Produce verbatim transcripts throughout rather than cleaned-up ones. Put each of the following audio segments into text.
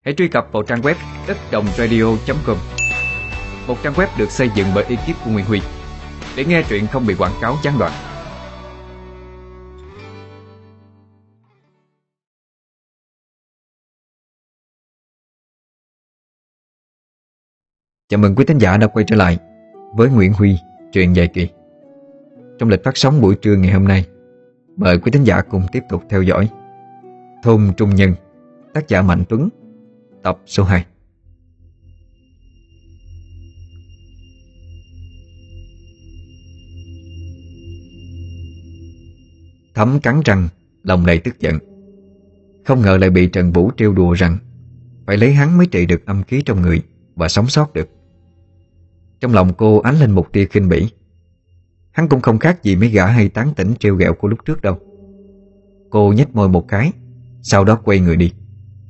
Hãy truy cập vào trang web đất đồng radio chấm com, một trang web được xây dựng bởi ekip của Nguyễn Huy, để nghe truyện không bị quảng cáo gián đoạn. Chào mừng quý thính giả đã quay trở lại với Nguyễn Huy, truyện dài kỳ. Trong lịch phát sóng buổi trưa ngày hôm nay, mời quý thính giả cùng tiếp tục theo dõi Thôn Trung Nhân, tác giả Mạnh Tuấn, tập số hai. Thấm cắn răng, lòng đầy tức giận. Không ngờ lại bị Trần Vũ trêu đùa rằng phải lấy hắn mới trị được âm khí trong người và sống sót được. Trong lòng cô ánh lên một tia khinh bỉ. Hắn cũng không khác gì mấy gã hay tán tỉnh trêu ghẹo cô lúc trước đâu. Cô nhếch môi một cái, sau đó quay người đi.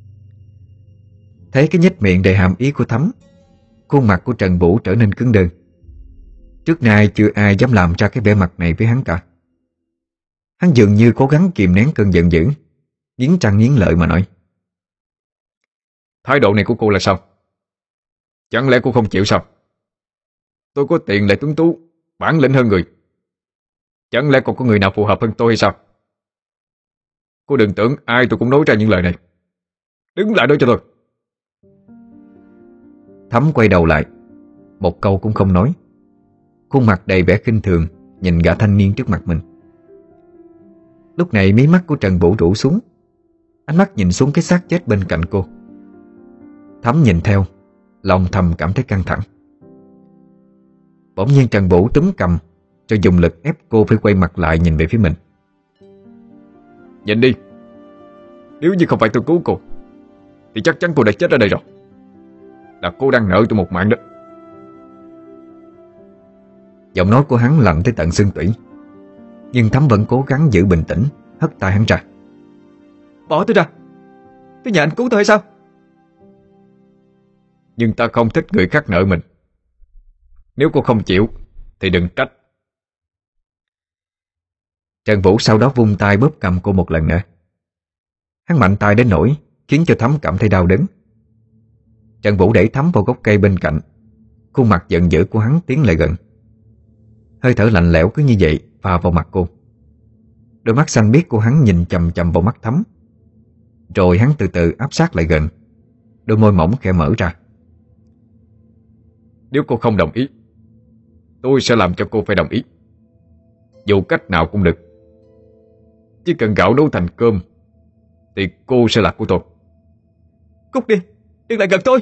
Thấy cái nhếch miệng đầy hàm ý của Thắm, khuôn mặt của Trần Vũ trở nên cứng đơ. Trước nay chưa ai dám làm ra cái vẻ mặt này với hắn cả. Hắn dường như cố gắng kìm nén cơn giận dữ, nghiến răng nghiến lợi mà nói: Thái độ này của cô là sao? Chẳng lẽ cô không chịu sao? Tôi có tiền lại tuấn tú, bản lĩnh hơn người. Chẳng lẽ còn có người nào phù hợp hơn tôi hay sao? Cô đừng tưởng ai tôi cũng nói ra những lời này. Đứng lại đó cho tôi. Thắm quay đầu lại, một câu cũng không nói, khuôn mặt đầy vẻ khinh thường nhìn gã thanh niên trước mặt mình. Lúc này mí mắt của Trần Vũ rũ xuống, ánh mắt nhìn xuống cái xác chết bên cạnh cô. Thắm nhìn theo, lòng thầm cảm thấy căng thẳng. Bỗng nhiên Trần Vũ túm cầm, rồi dùng lực ép cô phải quay mặt lại nhìn về phía mình. Nhìn đi, nếu như không phải tôi cứu cô thì chắc chắn cô đã chết ở đây rồi. Là cô đang nợ tôi một mạng đó. Giọng nói của hắn lạnh tới tận xương tủy, nhưng Thắm vẫn cố gắng giữ bình tĩnh, hất tay hắn ra. Bỏ tôi ra, tôi nhờ anh cứu tôi hay sao? Nhưng ta không thích người khác nợ mình. Nếu cô không chịu thì đừng trách. Trần Vũ sau đó vung tay bóp cầm cô một lần nữa. Hắn mạnh tay đến nỗi khiến cho Thắm cảm thấy đau đớn. Trần Vũ đẩy Thắm vào gốc cây bên cạnh. Khuôn mặt giận dữ của hắn tiến lại gần. Hơi thở lạnh lẽo cứ như vậy phà vào mặt cô. Đôi mắt xanh biếc của hắn nhìn chằm chằm vào mắt Thắm. Rồi hắn từ từ áp sát lại gần. Đôi môi mỏng khẽ mở ra. Nếu cô không đồng ý, tôi sẽ làm cho cô phải đồng ý. Dù cách nào cũng được. Chỉ cần gạo nấu thành cơm thì cô sẽ là của tôi. Cút đi, đừng lại gần tôi.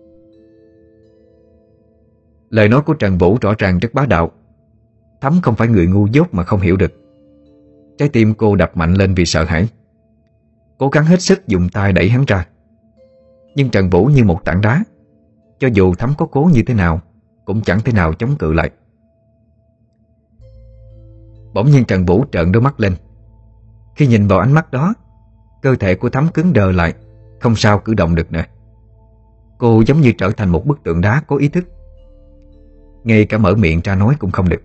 Lời nói của Trần Vũ rõ ràng rất bá đạo. Thắm không phải người ngu dốt mà không hiểu được. Trái tim cô đập mạnh lên vì sợ hãi. Cố gắng hết sức dùng tay đẩy hắn ra. Nhưng Trần Vũ như một tảng đá, cho dù Thắm có cố như thế nào cũng chẳng thể nào chống cự lại. Bỗng nhiên Trần Vũ trợn đôi mắt lên. Khi nhìn vào ánh mắt đó, cơ thể của Thắm cứng đờ lại, không sao cử động được nữa. Cô giống như trở thành một bức tượng đá có ý thức. Ngay cả mở miệng ra nói cũng không được.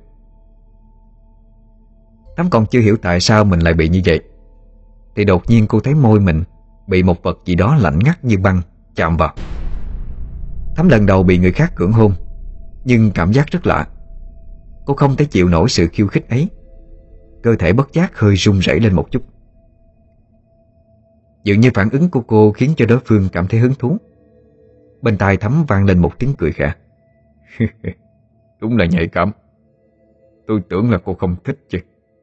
Thắm còn chưa hiểu tại sao mình lại bị như vậy, thì đột nhiên cô thấy môi mình bị một vật gì đó lạnh ngắt như băng chạm vào. Thắm lần đầu bị người khác cưỡng hôn, nhưng cảm giác rất lạ. Cô không thể chịu nổi sự khiêu khích ấy. Cơ thể bất giác hơi run rẩy lên một chút. Dường như phản ứng của cô khiến cho đối phương cảm thấy hứng thú. Bên tai Thắm vang lên một tiếng cười khẽ. Đúng là nhạy cảm. Tôi tưởng là cô không thích chứ.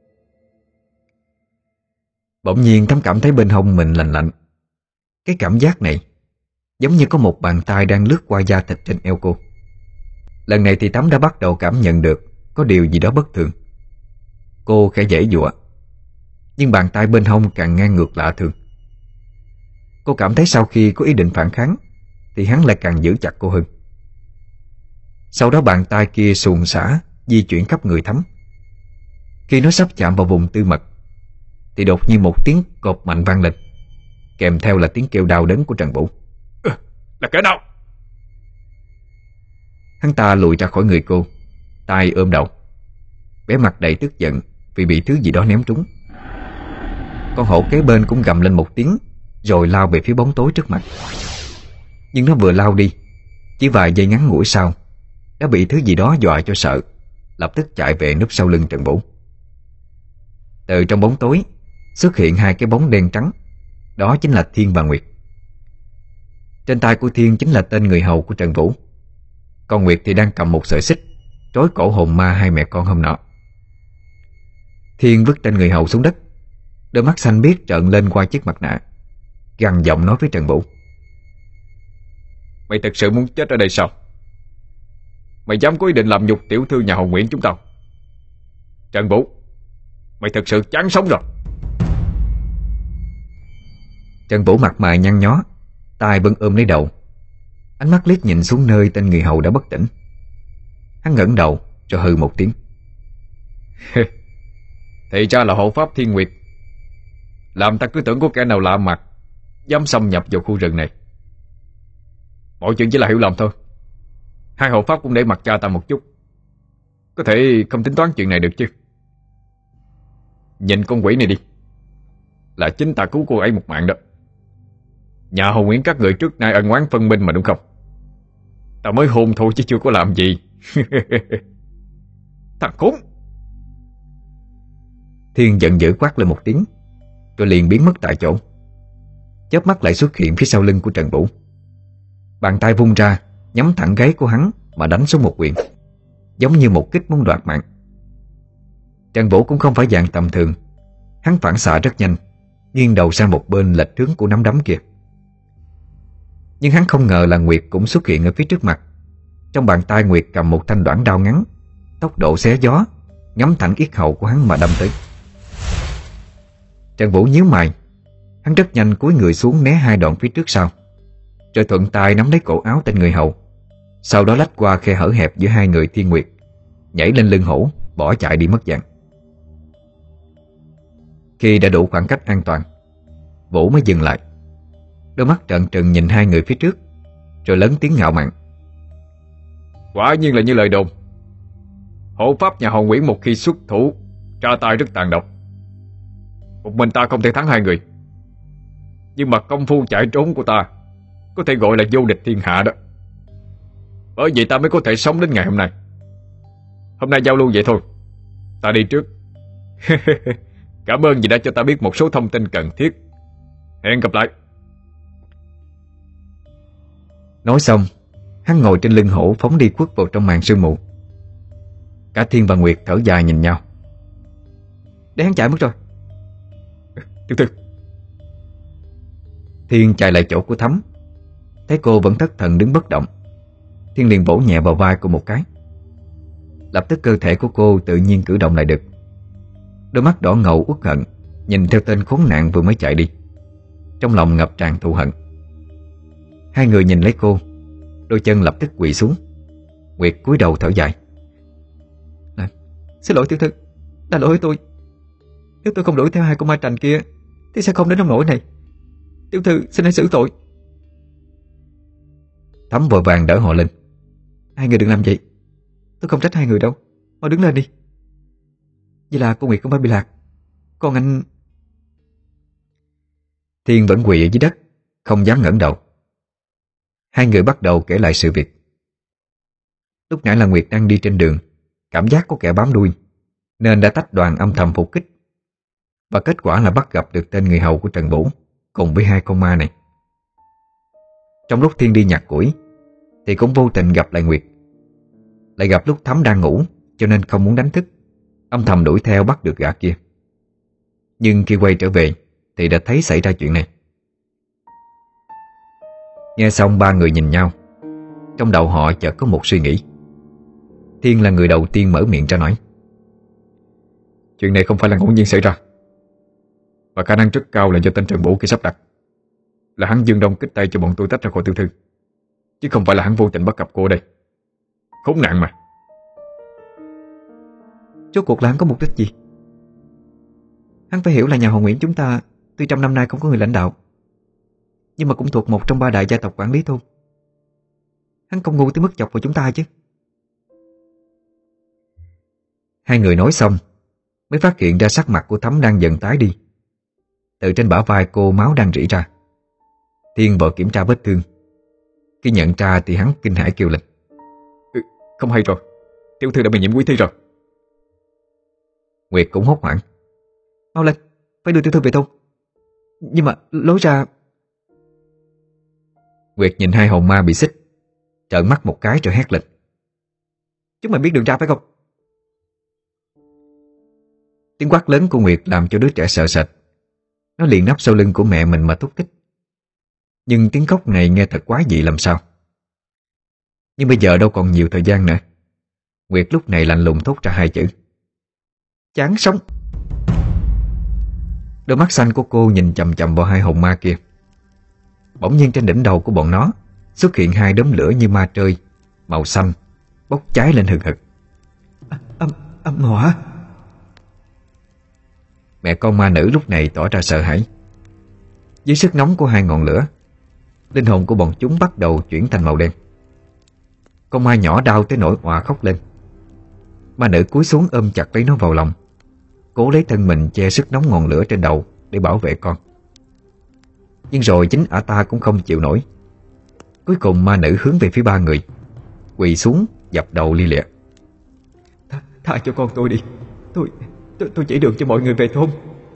Bỗng nhiên Thắm cảm thấy bên hông mình lạnh lạnh. Cái cảm giác này giống như có một bàn tay đang lướt qua da thịt trên eo cô. Lần này thì Thắm đã bắt đầu cảm nhận được có điều gì đó bất thường. Cô khẽ giãy giụa, nhưng bàn tay bên hông càng ngang ngược lạ thường. Cô cảm thấy sau khi có ý định phản kháng thì hắn lại càng giữ chặt cô hơn. Sau đó bàn tay kia xuồng xả di chuyển khắp người Thắm. Khi nó sắp chạm vào vùng tư mật thì đột nhiên một tiếng cộp mạnh vang lên, kèm theo là tiếng kêu đau đớn của Trần Vũ. Ừ, là kẻ nào? Hắn ta lùi ra khỏi người cô, tay ôm đầu, vẻ mặt đầy tức giận vì bị thứ gì đó ném trúng. Con hổ kế bên cũng gầm lên một tiếng, rồi lao về phía bóng tối trước mặt. Nhưng nó vừa lao đi, chỉ vài giây ngắn ngủi sau đã bị thứ gì đó dọa cho sợ, lập tức chạy về núp sau lưng Trần Vũ. Từ trong bóng tối xuất hiện hai cái bóng đen trắng. Đó chính là Thiên và Nguyệt. Trên tay của Thiên chính là tên người hầu của Trần Vũ, còn Nguyệt thì đang cầm một sợi xích trói cổ hồn ma hai mẹ con hôm nọ. Thiên vứt tên người hầu xuống đất, đôi mắt xanh biếc trợn lên qua chiếc mặt nạ, gằn giọng nói với Trần Vũ: Mày thật sự muốn chết ở đây sao? Mày dám có ý định làm nhục tiểu thư nhà họ Nguyễn chúng tao? Trần Vũ, mày thật sự chán sống rồi. Trần Vũ mặt mày nhăn nhó, tay vẫn ôm lấy đầu, ánh mắt liếc nhìn xuống nơi tên người hầu đã bất tỉnh. Hắn ngẩng đầu rồi hừ một tiếng. Thì ra là hộ pháp Thiên Nguyệt. Làm ta cứ tưởng có kẻ nào lạ mặt dám xâm nhập vào khu rừng này. Mọi chuyện chỉ là hiểu lầm thôi. Hai hộ pháp cũng để mặt cha ta một chút, có thể không tính toán chuyện này được chứ. Nhìn con quỷ này đi, là chính ta cứu cô ấy một mạng đó. Nhà họ Nguyễn các người trước nay ân oán phân minh mà đúng không? Ta mới hôn thôi chứ chưa có làm gì. Thằng khốn! Thiên giận dữ quát lên một tiếng, rồi liền biến mất tại chỗ. Chớp mắt lại xuất hiện phía sau lưng của Trần Vũ. Bàn tay vung ra, nhắm thẳng gáy của hắn mà đánh xuống một quyền, giống như một kích muốn đoạt mạng. Trần Vũ cũng không phải dạng tầm thường. Hắn phản xạ rất nhanh, nghiêng đầu sang một bên lệch hướng của nắm đấm kia. Nhưng hắn không ngờ là Nguyệt cũng xuất hiện ở phía trước mặt. Trong bàn tay Nguyệt cầm một thanh đoạn đao ngắn, tốc độ xé gió, ngắm thẳng yết hầu của hắn mà đâm tới. Trần Vũ nhíu mày, hắn rất nhanh cúi người xuống né hai đoạn phía trước sau, rồi thuận tay nắm lấy cổ áo tên người hầu, sau đó lách qua khe hở hẹp giữa hai người Thiên Nguyệt, nhảy lên lưng hổ, bỏ chạy đi mất dạng. Khi đã đủ khoảng cách an toàn, Vũ mới dừng lại, đôi mắt trợn trừng nhìn hai người phía trước, rồi lớn tiếng ngạo mạn: Quả nhiên là như lời đồn. Hộ pháp nhà họ Nguyễn một khi xuất thủ ra tay rất tàn độc. Một mình ta không thể thắng hai người, nhưng mà công phu chạy trốn của ta có thể gọi là vô địch thiên hạ đó. Bởi vậy ta mới có thể sống đến ngày hôm nay. Hôm nay giao lưu vậy thôi, ta đi trước. Cảm ơn vì đã cho ta biết một số thông tin cần thiết. Hẹn gặp lại. Nói xong, hắn ngồi trên lưng hổ phóng đi khuất vào trong màn sương mù. Cả Thiên và Nguyệt thở dài nhìn nhau. Để hắn chạy mất rồi. Tiểu thư. Thiên chạy lại chỗ của Thắm, thấy cô vẫn thất thần đứng bất động. Thiên liền vỗ nhẹ vào vai cô một cái. Lập tức cơ thể của cô tự nhiên cử động lại được. Đôi mắt đỏ ngầu uất hận nhìn theo tên khốn nạn vừa mới chạy đi, trong lòng ngập tràn thù hận. Hai người nhìn lấy cô, đôi chân lập tức quỳ xuống. Nguyệt cúi đầu thở dài. À, xin lỗi tiểu thư, là lỗi tôi. Nếu tôi không đuổi theo hai con ma trành kia thì sẽ không đến nông nỗi này. Tiểu thư xin hãy xử tội. Thắm vội vàng đỡ họ lên. Hai người đừng làm vậy, tôi không trách hai người đâu. Mau đứng lên đi. Vậy là cô Nguyệt không phải bị lạc, còn anh... Thiên vẫn quỳ ở dưới đất, không dám ngẩng đầu. Hai người bắt đầu kể lại sự việc. Lúc nãy là Nguyệt đang đi trên đường, cảm giác có kẻ bám đuôi, nên đã tách đoàn âm thầm phục kích. Và kết quả là bắt gặp được tên người hầu của Trần Vũ cùng với hai con ma này. Trong lúc Thiên đi nhặt củi thì cũng vô tình gặp lại Nguyệt. Lại gặp lúc Thắm đang ngủ, cho nên không muốn đánh thức, âm thầm đuổi theo bắt được gã kia. Nhưng khi quay trở về thì đã thấy xảy ra chuyện này. Nghe xong ba người nhìn nhau, trong đầu họ chợt có một suy nghĩ. Thiên là người đầu tiên mở miệng ra nói: Chuyện này không phải là ngẫu nhiên xảy ra, và khả năng rất cao là do tên Trần Vũ kia sắp đặt. Là hắn dương đông kích tay cho bọn tôi tách ra khỏi tiểu thư, chứ không phải là hắn vô tình bắt gặp cô ở đây. Khốn nạn mà. Rốt cuộc là hắn có mục đích gì? Hắn phải hiểu là nhà họ Nguyễn chúng ta tuy trăm năm nay không có người lãnh đạo, nhưng mà cũng thuộc một trong ba đại gia tộc quản lý thôn. Hắn không ngu tới mức chọc vào chúng ta chứ. Hai người nói xong mới phát hiện ra sắc mặt của Thắm đang dần tái đi. Từ trên bả vai cô máu đang rỉ ra. Thiên vội kiểm tra vết thương. Khi nhận ra thì hắn kinh hãi kêu lên: ừ, Không hay rồi, tiểu thư đã bị nhiễm quý thi rồi. Nguyệt cũng hốt hoảng: Mau lên, phải đưa tiểu thư về thôn. Nhưng mà lối ra... Nguyệt nhìn hai hồn ma bị xích, trợn mắt một cái rồi hét lên: Chúng mày biết đường ra phải không? Tiếng quát lớn của Nguyệt làm cho đứa trẻ sợ sệt. Nó liền nấp sau lưng của mẹ mình mà thúc thích. Nhưng tiếng khóc này nghe thật quái dị làm sao. Nhưng bây giờ đâu còn nhiều thời gian nữa. Nguyệt lúc này lạnh lùng thốt ra hai chữ: Chán sống. Đôi mắt xanh của cô nhìn chằm chằm vào hai hồn ma kia. Bỗng nhiên trên đỉnh đầu của bọn nó xuất hiện hai đốm lửa như ma trơi, màu xanh, bốc cháy lên hừng hực. À, âm, âm hỏa. Mẹ con ma nữ lúc này tỏ ra sợ hãi. Dưới sức nóng của hai ngọn lửa, linh hồn của bọn chúng bắt đầu chuyển thành màu đen. Con ma nhỏ đau tới nỗi òa khóc lên. Ma nữ cúi xuống ôm chặt lấy nó vào lòng, cố lấy thân mình che sức nóng ngọn lửa trên đầu để bảo vệ con. Nhưng rồi chính ả ta cũng không chịu nổi. Cuối cùng ma nữ hướng về phía ba người, quỳ xuống dập đầu li lịa: Tha, tha cho con tôi đi. Tôi, tôi, tôi chỉ đường cho mọi người về thôn.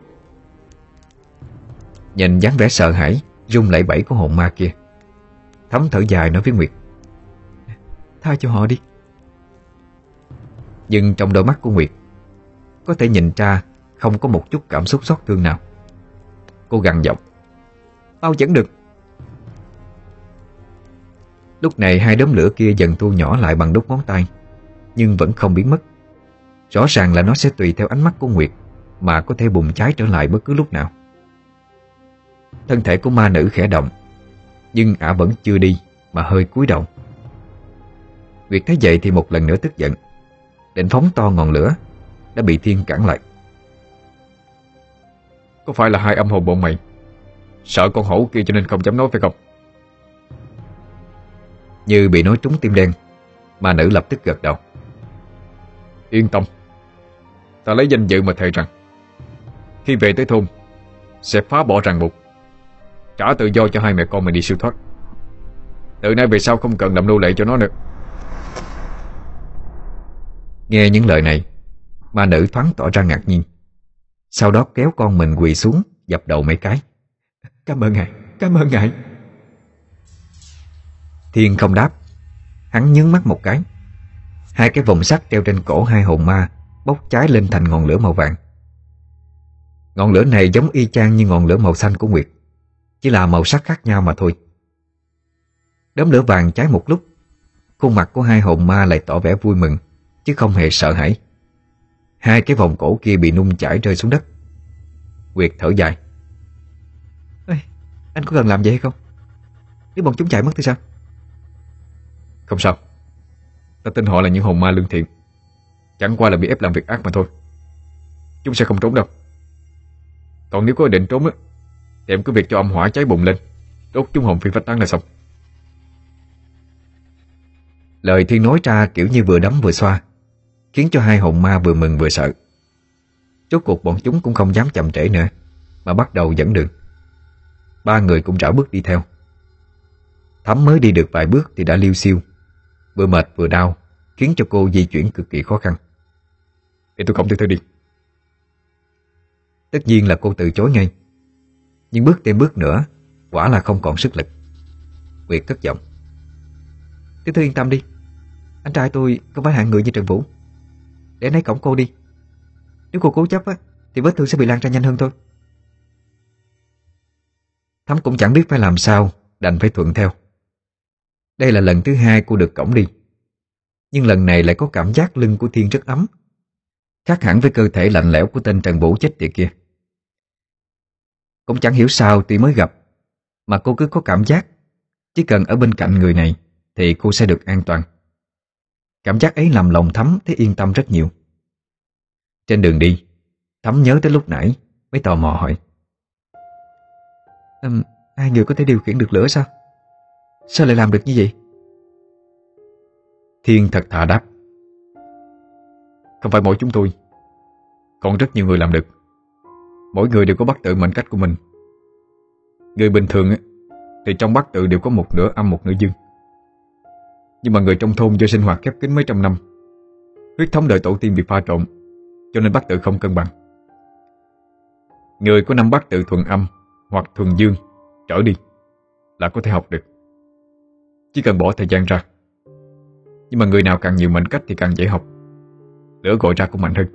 Nhìn dáng vẻ sợ hãi, run lẩy bẩy của hồn ma kia, Thắm thở dài nói với Nguyệt: Tha cho họ đi. Nhưng trong đôi mắt của Nguyệt có thể nhìn ra không có một chút cảm xúc xót thương nào. Cô gằn giọng: Bao vẫn được. Lúc này hai đốm lửa kia dần thu nhỏ lại bằng đốt ngón tay, nhưng vẫn không biến mất. Rõ ràng là nó sẽ tùy theo ánh mắt của Nguyệt mà có thể bùng cháy trở lại bất cứ lúc nào. Thân thể của ma nữ khẽ động, nhưng ả vẫn chưa đi mà hơi cúi đầu. Nguyệt thấy vậy thì một lần nữa tức giận, định phóng to ngọn lửa, đã bị Thiên cản lại. Có phải là hai âm hồn bọn mày sợ con hổ kia cho nên không dám nói phải không? Như bị nói trúng tim đen, ma nữ lập tức gật đầu: Yên tâm, ta lấy danh dự mà thề rằng khi về tới thôn sẽ phá bỏ ràng buộc, trả tự do cho hai mẹ con mình đi siêu thoát. Từ nay về sau không cần làm nô lệ cho nó nữa. Nghe những lời này, ma nữ thoáng tỏ ra ngạc nhiên, sau đó kéo con mình quỳ xuống dập đầu mấy cái: Cảm ơn ngài, cảm ơn ngài. Thiên không đáp. Hắn nhướng mắt một cái. Hai cái vòng sắt treo trên cổ hai hồn ma bốc cháy lên thành ngọn lửa màu vàng. Ngọn lửa này giống y chang như ngọn lửa màu xanh của Nguyệt, chỉ là màu sắc khác nhau mà thôi. Đốm lửa vàng cháy một lúc, khuôn mặt của hai hồn ma lại tỏ vẻ vui mừng, chứ không hề sợ hãi. Hai cái vòng cổ kia bị nung chảy rơi xuống đất. Nguyệt thở dài: Ê, anh có cần làm vậy hay không? Nếu bọn chúng chạy mất thì sao? Không sao, ta tin họ là những hồn ma lương thiện, chẳng qua là bị ép làm việc ác mà thôi. Chúng sẽ không trốn đâu. Còn nếu có ý định trốn á, thì em cứ việc cho âm hỏa cháy bùng lên, đốt chúng hồn phi phách tán là xong. Lời Thiên nói ra kiểu như vừa đấm vừa xoa, khiến cho hai hồn ma vừa mừng vừa sợ. Rốt cuộc bọn chúng cũng không dám chậm trễ nữa, mà bắt đầu dẫn đường. Ba người cũng rảo bước đi theo. Thắm mới đi được vài bước thì đã liêu xiêu, vừa mệt vừa đau, khiến cho cô di chuyển cực kỳ khó khăn. Để tôi cõng tiểu thư đi. Tất nhiên là cô từ chối ngay, nhưng bước thêm bước nữa quả là không còn sức lực. Nguyệt cất giọng: Tiểu thư yên tâm đi, anh trai tôi không phải hạng người như Trần Vũ. Để anh ấy cõng cô đi. Nếu cô cố chấp á, thì vết thương sẽ bị lan ra nhanh hơn thôi. Thắm cũng chẳng biết phải làm sao, đành phải thuận theo. Đây là lần thứ hai cô được cõng đi, nhưng lần này lại có cảm giác lưng của Thiên rất ấm, khác hẳn với cơ thể lạnh lẽo của tên Trần Vũ chết tiệt kia. Cũng chẳng hiểu sao tuy mới gặp mà cô cứ có cảm giác chỉ cần ở bên cạnh người này thì cô sẽ được an toàn. Cảm giác ấy làm lòng Thắm thấy yên tâm rất nhiều. Trên đường đi, Thắm nhớ tới lúc nãy, mới tò mò hỏi: um, Hai người có thể điều khiển được lửa sao? Sao lại làm được như vậy? Thiên thật thà đáp: Không phải mỗi chúng tôi, còn rất nhiều người làm được. Mỗi người đều có bát tự mệnh cách của mình. Người bình thường thì trong bát tự đều có một nửa âm một nửa dương. Nhưng mà người trong thôn do sinh hoạt khép kín mấy trăm năm, huyết thống đời tổ tiên bị pha trộn, cho nên bát tự không cân bằng. Người có năm bát tự thuần âm hoặc thuần dương trở đi là có thể học được, chỉ cần bỏ thời gian ra. Nhưng mà người nào càng nhiều mệnh cách thì càng dễ học, lửa gọi ra cũng mạnh hơn.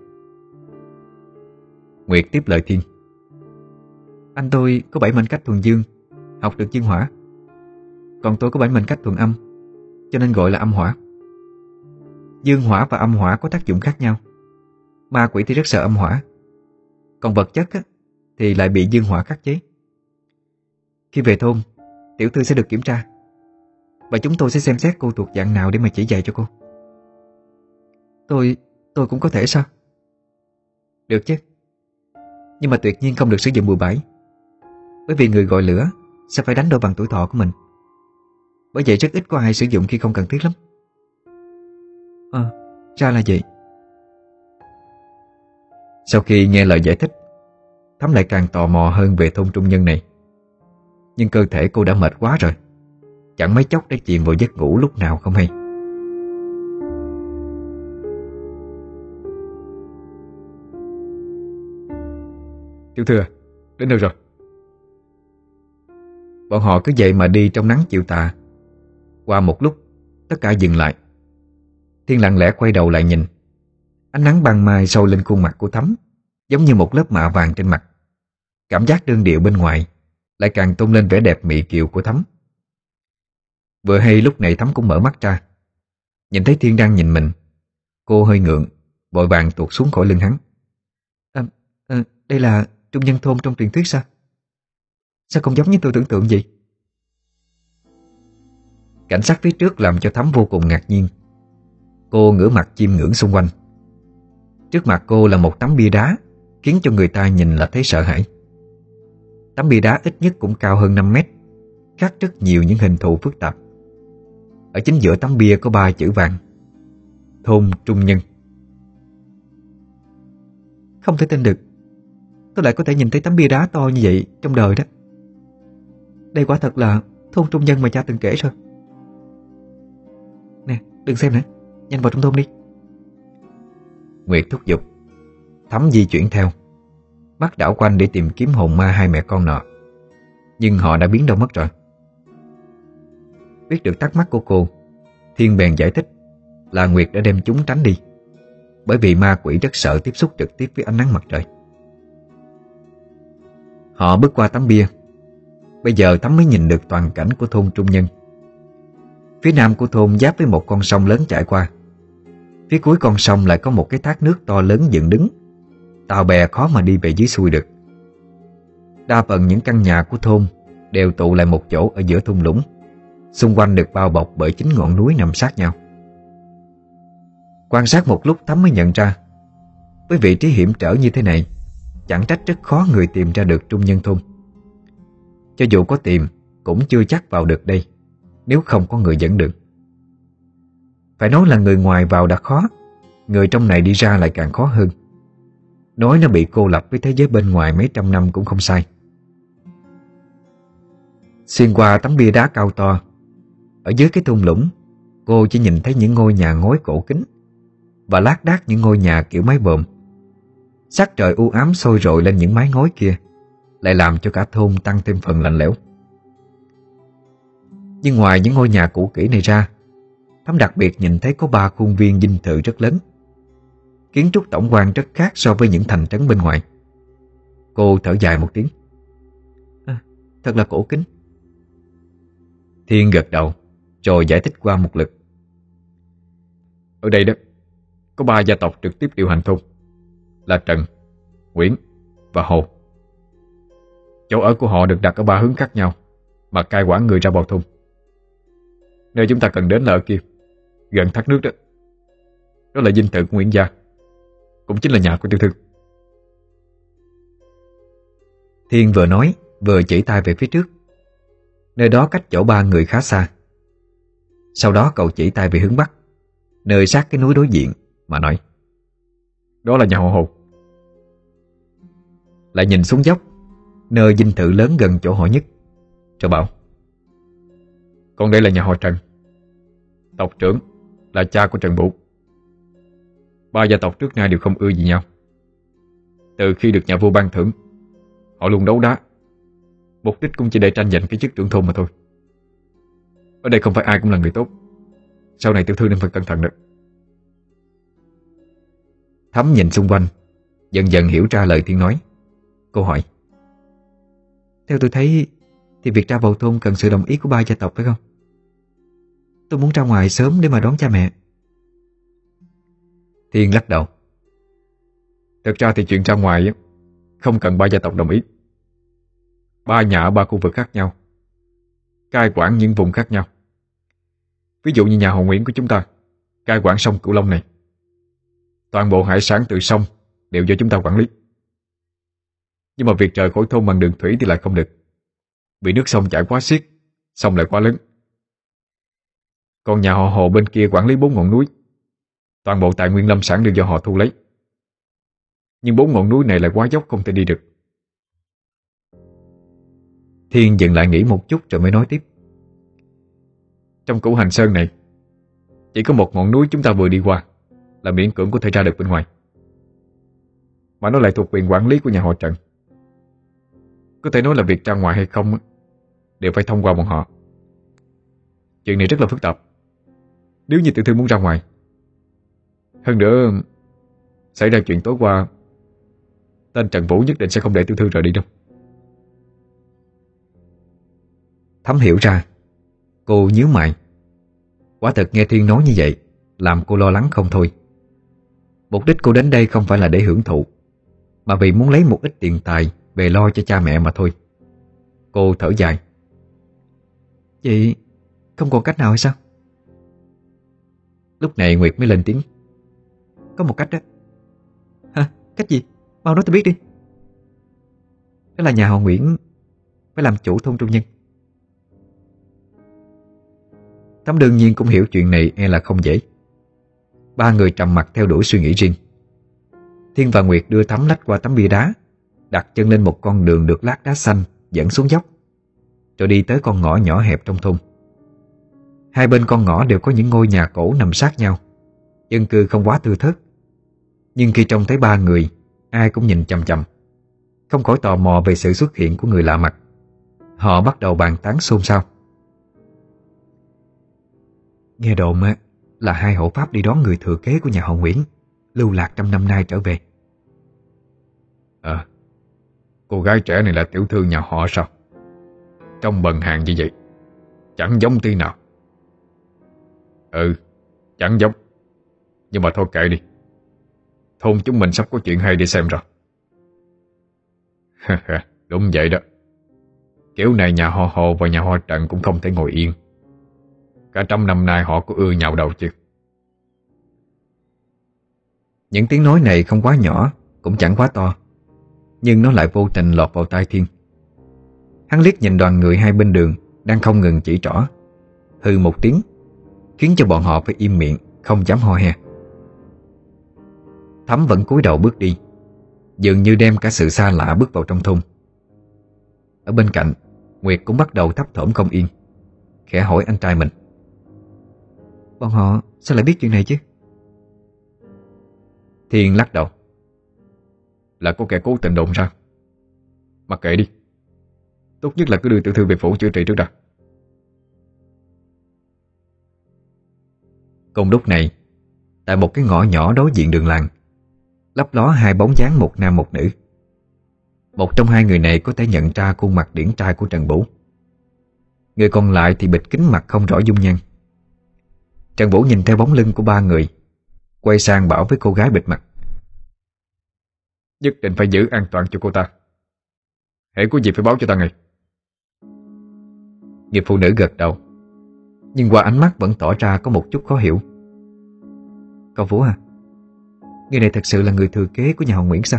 Nguyệt tiếp lời Thiên. Anh tôi có bảy mệnh cách thuần dương, học được dương hỏa. Còn tôi có bảy mệnh cách thuần âm, cho nên gọi là âm hỏa. Dương hỏa và âm hỏa có tác dụng khác nhau. Ma quỷ thì rất sợ âm hỏa, còn vật chất á, thì lại bị dương hỏa khắc chế. Khi về thôn, tiểu thư sẽ được kiểm tra, và chúng tôi sẽ xem xét cô thuộc dạng nào để mà chỉ dạy cho cô. Tôi, tôi cũng có thể sao? Được chứ. Nhưng mà tuyệt nhiên không được sử dụng bừa bãi, bởi vì người gọi lửa sẽ phải đánh đổi bằng tuổi thọ của mình. Bởi vậy rất ít có ai sử dụng khi không cần thiết lắm. Ờ, ra là vậy. Sau khi nghe lời giải thích, Thắm lại càng tò mò hơn về thôn trung nhân này. Nhưng cơ thể cô đã mệt quá rồi, chẳng mấy chốc đã chìm vào giấc ngủ lúc nào không hay. Tiểu thư à, đến đâu rồi? Bọn họ cứ vậy mà đi trong nắng chiều tà. Qua một lúc, tất cả dừng lại. Thiên lặng lẽ quay đầu lại nhìn. Ánh nắng ban mai sâu lên khuôn mặt của Thắm, giống như một lớp mạ vàng trên mặt. Cảm giác đơn điệu bên ngoài lại càng tôn lên vẻ đẹp mị kiều của Thắm. Vừa hay lúc này Thắm cũng mở mắt ra, nhìn thấy Thiên đang nhìn mình. Cô hơi ngượng, vội vàng tuột xuống khỏi lưng hắn. à, à, Đây là trung nhân thôn trong truyền thuyết sao? Sao không giống như tôi tưởng tượng vậy? Cảnh sát phía trước làm cho Thắm vô cùng ngạc nhiên. Cô ngửa mặt chiêm ngưỡng xung quanh. Trước mặt cô là một tấm bia đá, khiến cho người ta nhìn là thấy sợ hãi. Tấm bia đá ít nhất cũng cao hơn năm mét, khắc rất nhiều những hình thù phức tạp. Ở chính giữa tấm bia có ba chữ vàng: Thôn Trung Nhân. Không thể tin được, tôi lại có thể nhìn thấy tấm bia đá to như vậy trong đời đó. Đây quả thật là thôn Trung Nhân mà cha từng kể rồi. Nè, đừng xem nữa, nhanh vào trong thôn đi. Nguyệt thúc giục. Thắm di chuyển theo, mắt đảo quanh để tìm kiếm hồn ma hai mẹ con nọ. Nhưng họ đã biến đâu mất rồi. Biết được thắc mắc của cô, Thiên bèn giải thích là Nguyệt đã đem chúng tránh đi, bởi vì ma quỷ rất sợ tiếp xúc trực tiếp với ánh nắng mặt trời. Họ bước qua tấm bia. Bây giờ Thắm mới nhìn được toàn cảnh của thôn Trung Nhân. Phía nam của thôn giáp với một con sông lớn chảy qua. Phía cuối con sông lại có một cái thác nước to lớn dựng đứng, tàu bè khó mà đi về dưới xuôi được. Đa phần những căn nhà của thôn đều tụ lại một chỗ ở giữa thung lũng, xung quanh được bao bọc bởi chính ngọn núi nằm sát nhau. Quan sát một lúc Thắm mới nhận ra, với vị trí hiểm trở như thế này, chẳng trách rất khó người tìm ra được trung nhân thôn. Cho dù có tìm cũng chưa chắc vào được đây, nếu không có người dẫn đường. Phải nói là người ngoài vào đã khó, người trong này đi ra lại càng khó hơn. Nói nó bị cô lập với thế giới bên ngoài mấy trăm năm cũng không sai. Xuyên qua tấm bia đá cao to, ở dưới cái thung lũng, cô chỉ nhìn thấy những ngôi nhà ngói cổ kính và lác đác những ngôi nhà kiểu mái bồm. Sắc trời u ám sôi rội lên những mái ngói kia, lại làm cho cả thôn tăng thêm phần lạnh lẽo. Nhưng ngoài những ngôi nhà cũ kỹ này ra, Thắm đặc biệt nhìn thấy có ba khuôn viên dinh thự rất lớn. Kiến trúc tổng quan rất khác so với những thành trấn bên ngoài. Cô thở dài một tiếng. À, thật là cổ kính. Thiên gật đầu, rồi giải thích qua một lượt. Ở đây đó, có ba gia tộc trực tiếp điều hành thôn, là Trần, Nguyễn và Hồ. Chỗ ở của họ được đặt ở ba hướng khác nhau, mà cai quản người ra vào thôn. Nơi chúng ta cần đến là ở kia, gần thác nước đó. Đó là dinh thự của Nguyễn gia, cũng chính là nhà của tiểu thư. Thiên vừa nói vừa chỉ tay về phía trước. Nơi đó cách chỗ ba người khá xa. Sau đó cậu chỉ tay về hướng bắc, nơi sát cái núi đối diện, mà nói: Đó là nhà họ Hồ. Lại nhìn xuống dốc, nơi dinh thự lớn gần chỗ họ nhất, rồi bảo: Còn đây là nhà họ Trần. Tộc trưởng là cha của Trần Vũ. Ba gia tộc trước nay đều không ưa gì nhau. Từ khi được nhà vua ban thưởng, họ luôn đấu đá, mục đích cũng chỉ để tranh giành cái chức trưởng thôn mà thôi. Ở đây không phải ai cũng là người tốt. Sau này tiểu thư nên phải cẩn thận được. Thắm nhìn xung quanh, dần dần hiểu ra lời Thiên nói. Cô hỏi: Theo tôi thấy thì việc ra vào thôn cần sự đồng ý của ba gia tộc phải không? Tôi muốn ra ngoài sớm để mà đón cha mẹ. Thiên lắc đầu. Thực ra thì chuyện ra ngoài không cần ba gia tộc đồng ý. Ba nhà ở ba khu vực khác nhau, cai quản những vùng khác nhau. Ví dụ như nhà họ Nguyễn của chúng ta cai quản sông Cửu Long này. Toàn bộ hải sản từ sông đều do chúng ta quản lý. Nhưng mà việc rời khỏi thôn bằng đường thủy thì lại không được, vì nước sông chảy quá xiết, sông lại quá lớn. Còn nhà họ Hồ bên kia quản lý bốn ngọn núi. Toàn bộ tài nguyên lâm sản đều do họ thu lấy. Nhưng bốn ngọn núi này lại quá dốc, không thể đi được. Thiên dừng lại nghĩ một chút rồi mới nói tiếp. Trong Cửu Hành Sơn này, chỉ có một ngọn núi chúng ta vừa đi qua là miễn cưỡng có thể ra được bên ngoài, mà nó lại thuộc quyền quản lý của nhà họ Trần. Có thể nói là việc ra ngoài hay không đều phải thông qua bọn họ. Chuyện này rất là phức tạp. Nếu như tiểu thư muốn ra ngoài, hơn nữa xảy ra chuyện tối qua, tên Trần Vũ nhất định sẽ không để tiểu thư rời đi đâu. Thắm hiểu ra. Cô nhíu mày. Quả thật nghe Thiên nói như vậy làm cô lo lắng không thôi. Mục đích cô đến đây không phải là để hưởng thụ, mà vì muốn lấy một ít tiền tài về lo cho cha mẹ mà thôi. Cô thở dài. Vậy không còn cách nào hay sao? Lúc này Nguyệt mới lên tiếng. Có một cách đó. Hả? Cách gì? Mau nói tôi biết đi. Đó là nhà họ Nguyễn phải làm chủ thôn Trung Nhân. Thắm đương nhiên cũng hiểu chuyện này e là không dễ. Ba người trầm mặc theo đuổi suy nghĩ riêng. Thiên và Nguyệt đưa Thắm lách qua tấm bia đá, đặt chân lên một con đường được lát đá xanh dẫn xuống dốc, rồi đi tới con ngõ nhỏ hẹp trong thôn. Hai bên con ngõ đều có những ngôi nhà cổ nằm sát nhau, dân cư không quá thưa thớt. Nhưng khi trông thấy ba người, ai cũng nhìn chằm chằm, không khỏi tò mò về sự xuất hiện của người lạ mặt. Họ bắt đầu bàn tán xôn xao. Nghe đồn là hai hộ pháp đi đón người thừa kế của nhà họ Nguyễn lưu lạc trăm năm nay trở về. À, cô gái trẻ này là tiểu thư nhà họ sao? Trông bần hàn như vậy, chẳng giống tí nào. Ừ, chẳng giống. Nhưng mà thôi kệ đi, thôn chúng mình sắp có chuyện hay để xem rồi. Đúng vậy đó. Kiểu này nhà họ Hồ và nhà họ Trần cũng không thể ngồi yên. Cả trăm năm nay họ có ưa nhạo đầu chứ. Những tiếng nói này không quá nhỏ, cũng chẳng quá to, nhưng nó lại vô tình lọt vào tai Thiên. Hắn liếc nhìn đoàn người hai bên đường đang không ngừng chỉ trỏ, hừ một tiếng, khiến cho bọn họ phải im miệng, không dám ho he. Thắm vẫn cúi đầu bước đi, dường như đem cả sự xa lạ bước vào trong thôn. Ở bên cạnh, Nguyệt cũng bắt đầu thấp thỏm không yên, khẽ hỏi anh trai mình. Bọn họ sao lại biết chuyện này chứ? Thiên lắc đầu. Là có kẻ cố tình đồn ra. Mặc kệ đi, tốt nhất là cứ đưa tiểu thư về phủ chữa trị trước đã. Cùng lúc này, tại một cái ngõ nhỏ đối diện đường làng, lấp ló hai bóng dáng một nam một nữ. Một trong hai người này có thể nhận ra khuôn mặt điển trai của Trần Vũ. Người còn lại thì bịt kín mặt không rõ dung nhan. Trần Vũ nhìn theo bóng lưng của ba người, quay sang bảo với cô gái bịt mặt. Nhất định phải giữ an toàn cho cô ta. Hễ có gì phải báo cho ta ngay. Người phụ nữ gật đầu, nhưng qua ánh mắt vẫn tỏ ra có một chút khó hiểu. Cậu Vũ à, người này thật sự là người thừa kế của nhà họ Nguyễn sao?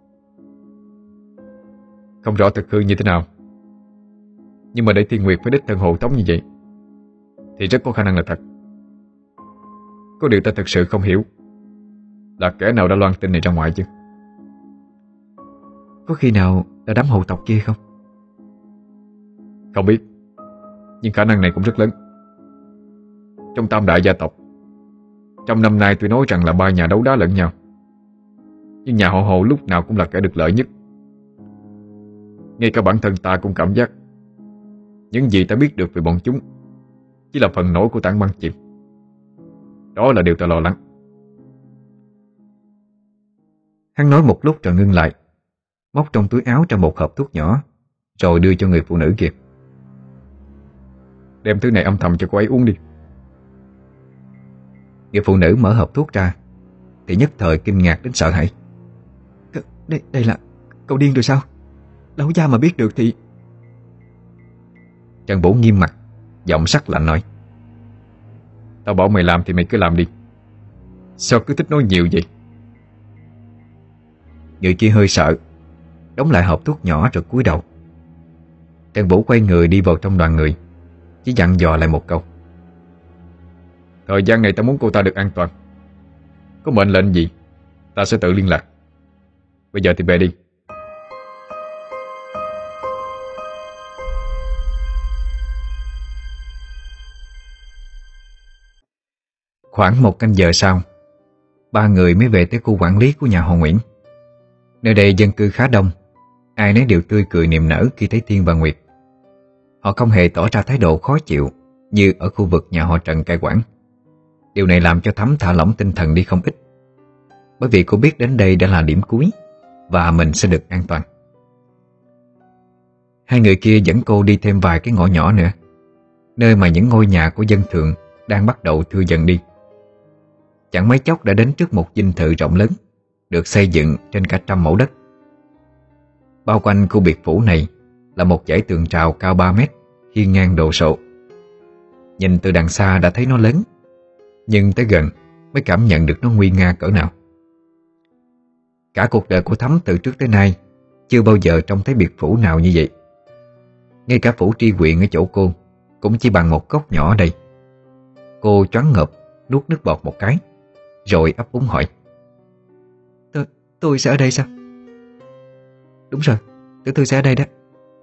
Không rõ thực hư như thế nào, nhưng mà để Thiên Nguyệt phải đích thân hộ tống như vậy thì rất có khả năng là thật. Có điều ta thực sự không hiểu là kẻ nào đã loan tin này ra ngoài chứ. Có khi nào là đám hộ tộc kia không? Không biết, nhưng khả năng này cũng rất lớn. Trong tam đại gia tộc, trong năm nay tôi nói rằng là ba nhà đấu đá lẫn nhau, nhưng nhà họ Hồ lúc nào cũng là kẻ được lợi nhất. Ngay cả bản thân ta cũng cảm giác những gì ta biết được về bọn chúng chỉ là phần nổi của tảng băng chìm. Đó là điều ta lo lắng. Hắn nói một lúc rồi ngưng lại, móc trong túi áo ra một hộp thuốc nhỏ, rồi đưa cho người phụ nữ kia. Đem thứ này âm thầm cho cô ấy uống đi. Người phụ nữ mở hộp thuốc ra thì nhất thời kinh ngạc đến sợ hãi. Đây, đây là... cậu điên rồi sao? Lão gia mà biết được thì... Trần Vũ nghiêm mặt, giọng sắc lạnh nói: Tao bảo mày làm thì mày cứ làm đi. Sao cứ thích nói nhiều vậy? Người kia hơi sợ, đóng lại hộp thuốc nhỏ rồi cúi đầu. Trần Vũ quay người đi vào trong đoàn người, chỉ dặn dò lại một câu: Thời gian này tao muốn cô ta được an toàn. Có mệnh lệnh gì ta sẽ tự liên lạc. Bây giờ thì về đi. Khoảng một canh giờ sau, ba người mới về tới khu quản lý của nhà họ Nguyễn. Nơi đây dân cư khá đông, ai nấy đều tươi cười niềm nở khi thấy Thiên và Nguyệt. Họ không hề tỏ ra thái độ khó chịu như ở khu vực nhà họ Trần cai quản. Điều này làm cho Thắm thả lỏng tinh thần đi không ít, bởi vì cô biết đến đây đã là điểm cuối và mình sẽ được an toàn. Hai người kia dẫn cô đi thêm vài cái ngõ nhỏ nữa, nơi mà những ngôi nhà của dân thường đang bắt đầu thưa dần đi. Chẳng mấy chốc đã đến trước một dinh thự rộng lớn, được xây dựng trên cả trăm mẫu đất. Bao quanh khu biệt phủ này là một dãy tường rào cao ba mét, hiên ngang đồ sộ. Nhìn từ đằng xa đã thấy nó lớn, nhưng tới gần mới cảm nhận được nó nguy nga cỡ nào. Cả cuộc đời của Thắm từ trước tới nay chưa bao giờ trông thấy biệt phủ nào như vậy. Ngay cả phủ tri huyện ở chỗ cô cũng chỉ bằng một góc nhỏ ở đây. Cô choáng ngợp, nuốt nước bọt một cái, rồi ấp úng hỏi: Tôi, tôi sẽ ở đây sao? Đúng rồi, tiểu thư sẽ ở đây đó.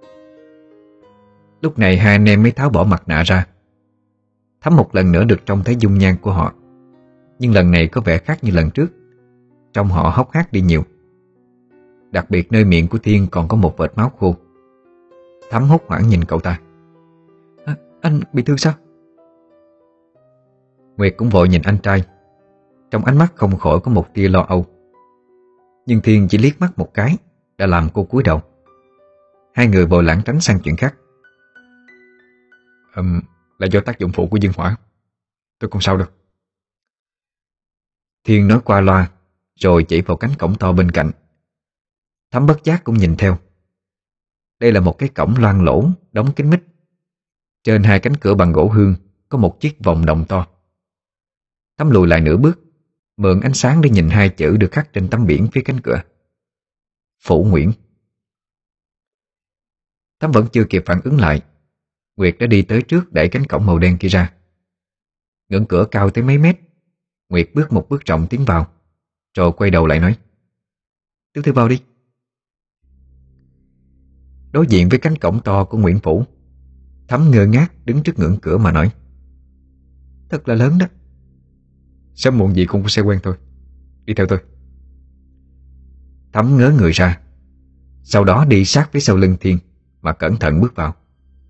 Lúc này hai anh em mới tháo bỏ mặt nạ ra. Thắm một lần nữa được trông thấy dung nhan của họ, nhưng lần này có vẻ khác như lần trước. Trông họ hốc hác đi nhiều. Đặc biệt nơi miệng của Thiên còn có một vệt máu khô. Thắm hốt hoảng nhìn cậu ta: à, Anh bị thương sao? Nguyệt cũng vội nhìn anh trai, trong ánh mắt không khỏi có một tia lo âu. Nhưng Thiên chỉ liếc mắt một cái đã làm cô cúi đầu. Hai người vội lảng tránh sang chuyện khác. um, Là do tác dụng phụ của dương hỏa. Tôi không sao đâu. Thiên nói qua loa, rồi chỉ vào cánh cổng to bên cạnh. Thắm bất giác cũng nhìn theo. Đây là một cái cổng loang lỗ, đóng kín mít. Trên hai cánh cửa bằng gỗ hương có một chiếc vòng đồng to. Thắm lùi lại nửa bước, mượn ánh sáng để nhìn hai chữ được khắc trên tấm biển phía cánh cửa: Phủ Nguyễn. Thắm vẫn chưa kịp phản ứng lại, Nguyệt đã đi tới trước đẩy cánh cổng màu đen kia ra. Ngưỡng cửa cao tới mấy mét, Nguyệt bước một bước rộng tiến vào, rồi quay đầu lại nói: Tiểu thư vào đi. Đối diện với cánh cổng to của Nguyễn Phủ, Thắm ngơ ngác đứng trước ngưỡng cửa mà nói: Thật là lớn đó. Sớm muộn gì cũng sẽ quen thôi. Đi theo tôi. Thắm ngớ người ra, sau đó đi sát phía sau lưng Thiên mà cẩn thận bước vào.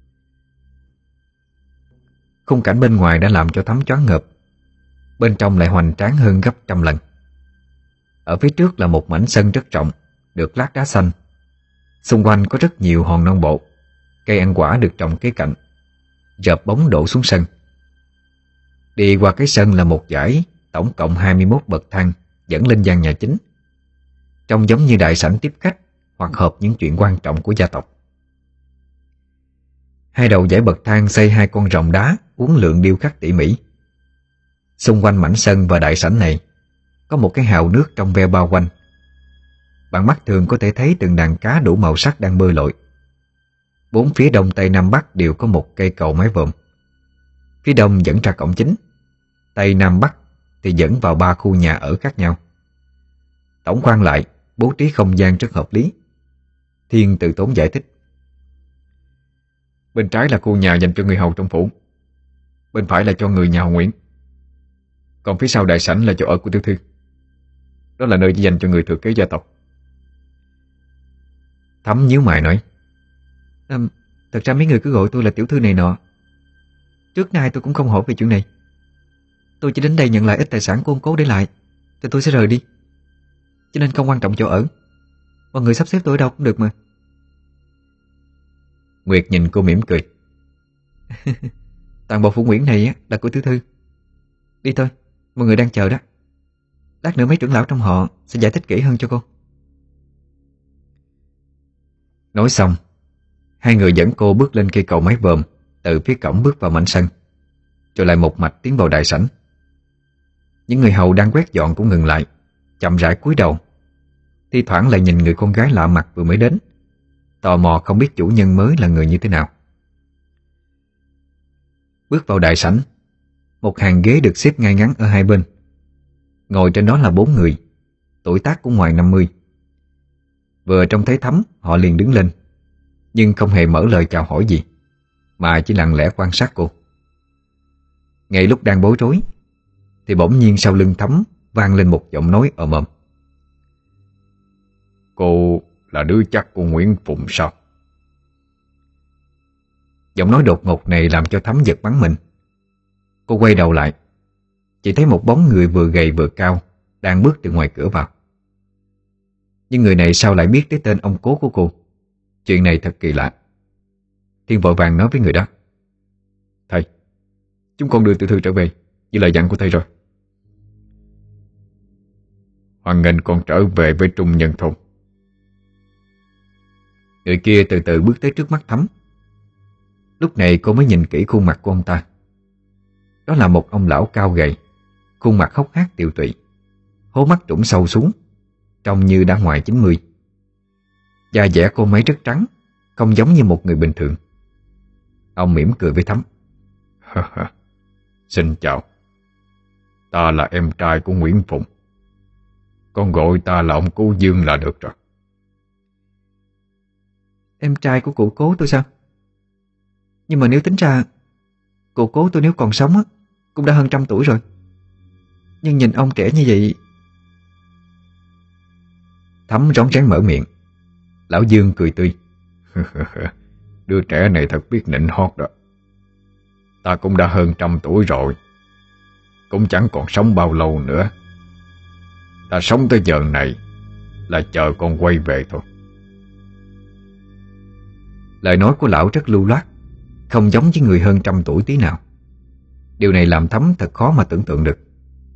Khung cảnh bên ngoài đã làm cho Thắm choáng ngợp, bên trong lại hoành tráng hơn gấp trăm lần. Ở phía trước là một mảnh sân rất rộng, được lát đá xanh. Xung quanh có rất nhiều hòn non bộ, cây ăn quả được trồng kế cạnh, rợp bóng đổ xuống sân. Đi qua cái sân là một dãy tổng cộng hai mươi mốt bậc thang dẫn lên gian nhà chính, trông giống như đại sảnh tiếp khách hoặc họp những chuyện quan trọng của gia tộc. Hai đầu dãy bậc thang xây hai con rồng đá uốn lượn điêu khắc tỉ mỉ. Xung quanh mảnh sân và đại sảnh này có một cái hào nước trong veo bao quanh. Bằng mắt thường có thể thấy từng đàn cá đủ màu sắc đang bơi lội. Bốn phía đông tây nam bắc đều có một cây cầu mái vòm. Phía đông dẫn ra cổng chính, tây nam bắc thì dẫn vào ba khu nhà ở khác nhau. Tổng quan lại, bố trí không gian rất hợp lý. Thiên từ tốn giải thích: Bên trái là khu nhà dành cho người hầu trong phủ, Bên phải là cho người nhà họ Nguyễn, còn phía sau đại sảnh là chỗ ở của tiểu thư. Đó là nơi chỉ dành cho người thừa kế gia tộc. Thắm nhíu mày nói: à, Thật ra mấy người cứ gọi tôi là tiểu thư này nọ. Trước nay tôi cũng không hỏi về chuyện này. Tôi chỉ đến đây nhận lại ít tài sản của ông cố để lại, rồi tôi sẽ rời đi. Cho nên không quan trọng chỗ ở. Mọi người sắp xếp tôi ở đâu cũng được mà. Nguyệt nhìn cô mỉm cười. Toàn bộ phủ Nguyễn này là của tiểu thư. Đi thôi, mọi người đang chờ đó. Lát nữa mấy trưởng lão trong họ sẽ giải thích kỹ hơn cho cô. Nói xong, hai người dẫn cô bước lên cây cầu mái vòm, từ phía cổng bước vào mảnh sân, rồi lại một mạch tiến vào đại sảnh. Những người hầu đang quét dọn cũng ngừng lại, chậm rãi cúi đầu, thi thoảng lại nhìn người con gái lạ mặt vừa mới đến, tò mò không biết chủ nhân mới là người như thế nào. Bước vào đại sảnh, một hàng ghế được xếp ngay ngắn ở hai bên. Ngồi trên đó là bốn người, tuổi tác cũng ngoài năm mươi. Vừa trông thấy Thắm, họ liền đứng lên, nhưng không hề mở lời chào hỏi gì, mà chỉ lặng lẽ quan sát cô. Ngay lúc đang bối rối, thì bỗng nhiên sau lưng Thắm vang lên một giọng nói ồm ồm: Cô là đứa chắc của Nguyễn Phụng sao? Giọng nói đột ngột này làm cho Thắm giật bắn mình. Cô quay đầu lại, chỉ thấy một bóng người vừa gầy vừa cao đang bước từ ngoài cửa vào. Nhưng người này sao lại biết tới tên ông cố của cô? Chuyện này thật kỳ lạ. Thiên vội vàng nói với người đó: Thầy, chúng con đưa tiểu thư trở về như lời dặn của thầy rồi. Hoan nghênh con trở về với Trung Nhân Thôn. Người kia từ từ bước tới trước mắt Thắm. Lúc này cô mới nhìn kỹ khuôn mặt của ông ta. Đó là một ông lão cao gầy, khuôn mặt hốc hác tiều tụy, hố mắt trũng sâu xuống, trông như đã ngoài chín mươi. Da dẻ cô mấy rất trắng, không giống như một người bình thường. Ông mỉm cười với Thắm: Xin chào, ta là em trai của Nguyễn Phụng. Con gọi ta là ông Cố Dương là được rồi. Em trai của cụ cố tôi sao? Nhưng mà nếu tính ra, cụ cố tôi nếu còn sống á, cũng đã hơn trăm tuổi rồi. Nhưng nhìn ông trẻ như vậy. Thắm rón rén mở miệng. Lão Dương cười tươi: Đứa trẻ này thật biết nịnh hót đó. Ta cũng đã hơn trăm tuổi rồi, cũng chẳng còn sống bao lâu nữa. Ta sống tới giờ này là chờ con quay về thôi. Lời nói của lão rất lưu loát, không giống với người hơn trăm tuổi tí nào. Điều này làm Thắm thật khó mà tưởng tượng được.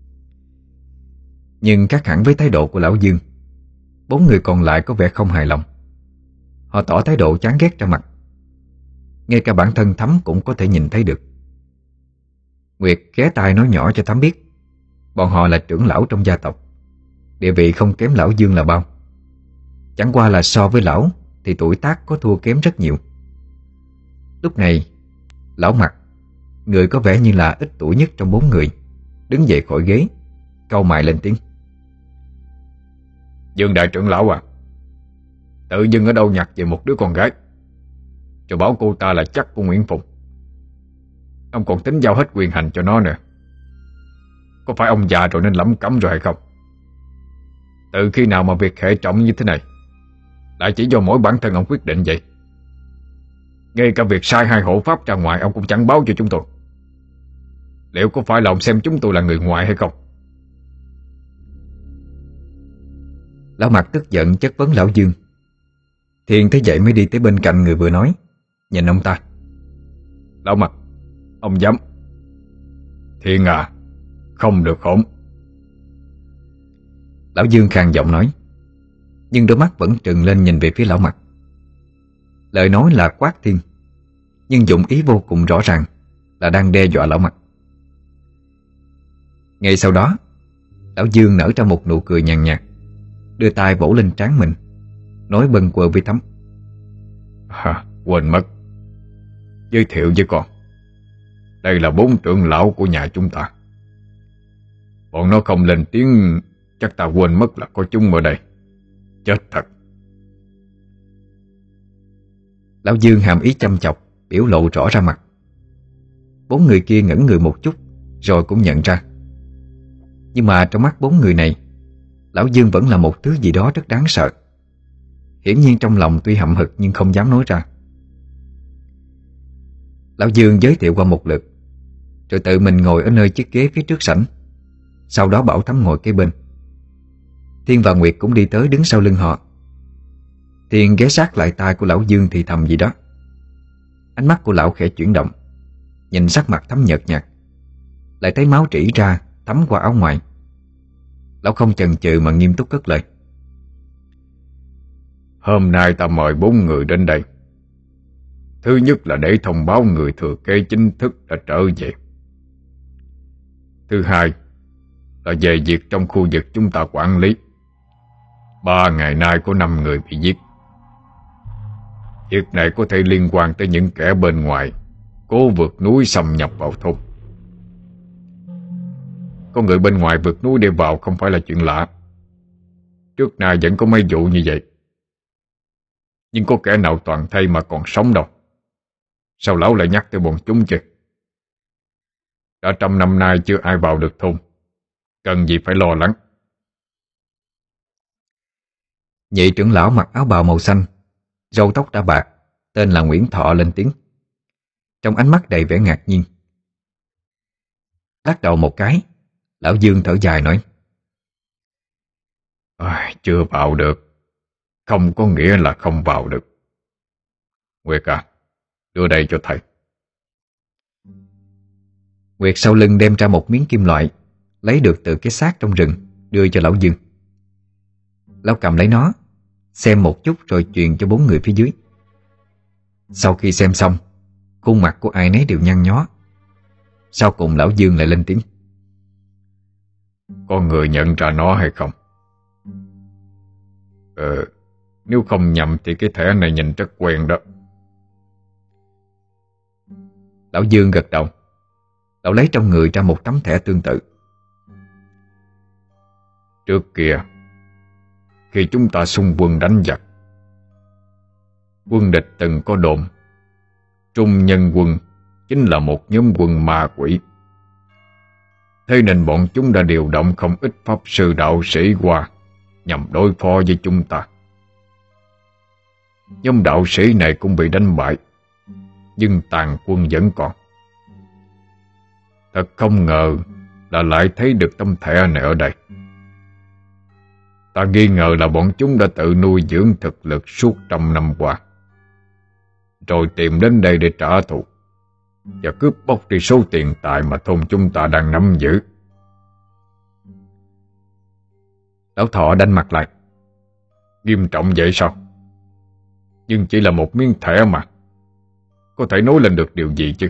Nhưng khác hẳn với thái độ của lão Dương, bốn người còn lại có vẻ không hài lòng. Họ tỏ thái độ chán ghét ra mặt. Ngay cả bản thân Thắm cũng có thể nhìn thấy được. Nguyệt ghé tai nói nhỏ cho Thắm biết bọn họ là trưởng lão trong gia tộc, địa vị không kém lão Dương là bao. Chẳng qua là so với lão thì tuổi tác có thua kém rất nhiều. Lúc này, lão Mặt, người có vẻ như là ít tuổi nhất trong bốn người, đứng dậy khỏi ghế, cau mày lên tiếng: Dương đại trưởng lão à, tự dưng ở đâu nhặt về một đứa con gái, rồi bảo cô ta là chắc của Nguyễn Phụng. Ông còn tính giao hết quyền hành cho nó nè. Có phải ông già rồi nên lẩm cẩm rồi hay không? Từ khi nào mà việc hệ trọng như thế này lại chỉ do mỗi bản thân ông quyết định vậy? Ngay cả việc sai hai hộ pháp ra ngoài ông cũng chẳng báo cho chúng tôi. Liệu có phải là ông xem chúng tôi là người ngoài hay không? Lão Mặt tức giận chất vấn lão Dương. Thiên thấy vậy mới đi tới bên cạnh người vừa nói, nhìn ông ta: Lão Mặt, ông dám? Thiên à, không được hỗn. Lão Dương khàn giọng nói, nhưng đôi mắt vẫn trừng lên nhìn về phía lão Mặt. Lời nói là quát Thiên, nhưng dụng ý vô cùng rõ ràng là đang đe dọa lão Mặt. Ngay sau đó, lão Dương nở ra một nụ cười nhàn nhạt, đưa tay vỗ lên trán mình, nói bâng quơ với Thắm: À, quên mất giới thiệu với con, đây là bốn trưởng lão của nhà chúng ta. Bọn nó không lên tiếng, chắc ta quên mất là có chúng ở đây. Chết thật. Lão Dương hàm ý chăm chọc, biểu lộ rõ ra mặt. Bốn người kia ngẩn người một chút rồi cũng nhận ra. Nhưng mà trong mắt bốn người này, Lão Dương vẫn là một thứ gì đó rất đáng sợ. Hiển nhiên trong lòng tuy hậm hực nhưng không dám nói ra. Lão Dương giới thiệu qua một lượt, rồi tự mình ngồi ở nơi chiếc ghế phía trước sảnh. Sau đó bảo Thắm ngồi kế bên. Thiên và Nguyệt cũng đi tới đứng sau lưng họ. Thiên ghé sát lại tai của Lão Dương thì thầm gì đó. Ánh mắt của lão khẽ chuyển động, nhìn sắc mặt Thắm nhợt nhạt, lại thấy máu rỉ ra thấm qua áo ngoài. Lão không chần chừ mà nghiêm túc cất lời. Hôm nay ta mời bốn người đến đây. Thứ nhất là để thông báo người thừa kế chính thức đã trở về. Thứ hai là về việc trong khu vực chúng ta quản lý. Ba ngày nay có năm người bị giết. Việc này có thể liên quan tới những kẻ bên ngoài cố vượt núi xâm nhập vào thôn. Có người bên ngoài vượt núi để vào không phải là chuyện lạ. Trước nay vẫn có mấy vụ như vậy. Nhưng có kẻ nào toàn thây mà còn sống đâu. Sao lão lại nhắc tới bọn chúng chứ? Đã trăm năm nay chưa ai vào được thôn, cần gì phải lo lắng. Nhị trưởng lão mặc áo bào màu xanh, râu tóc đã bạc, tên là Nguyễn Thọ lên tiếng, trong ánh mắt đầy vẻ ngạc nhiên. Lắc đầu một cái, Lão Dương thở dài nói: à, Chưa vào được không có nghĩa là không vào được. Nguyệt à, đưa đây cho thầy. Nguyệt sau lưng đem ra một miếng kim loại lấy được từ cái xác trong rừng, đưa cho Lão Dương. Lão cầm lấy nó, xem một chút rồi truyền cho bốn người phía dưới. Sau khi xem xong, khuôn mặt của ai nấy đều nhăn nhó. Sau cùng Lão Dương lại lên tiếng: Có người nhận ra nó hay không? Ờ, nếu không nhầm thì cái thẻ này nhìn rất quen đó. Lão Dương gật đầu. Lão lấy trong người ra một tấm thẻ tương tự. Trước kia, khi chúng ta xung quân đánh giặc, quân địch từng có đồn Trung Nhân Quân chính là một nhóm quân ma quỷ. Thế nên bọn chúng đã điều động không ít pháp sư đạo sĩ qua nhằm đối phó với chúng ta. Nhóm đạo sĩ này cũng bị đánh bại, nhưng tàn quân vẫn còn. Thật không ngờ là lại thấy được tấm thẻ này ở đây. Ta nghi ngờ là bọn chúng đã tự nuôi dưỡng thực lực suốt trăm năm qua, rồi tìm đến đây để trả thù và cướp bóc đi số tiền tài mà thôn chúng ta đang nắm giữ. Lão Thọ đanh mặt lại. Nghiêm trọng vậy sao? Nhưng chỉ là một miếng thẻ mà, có thể nói lên được điều gì chứ?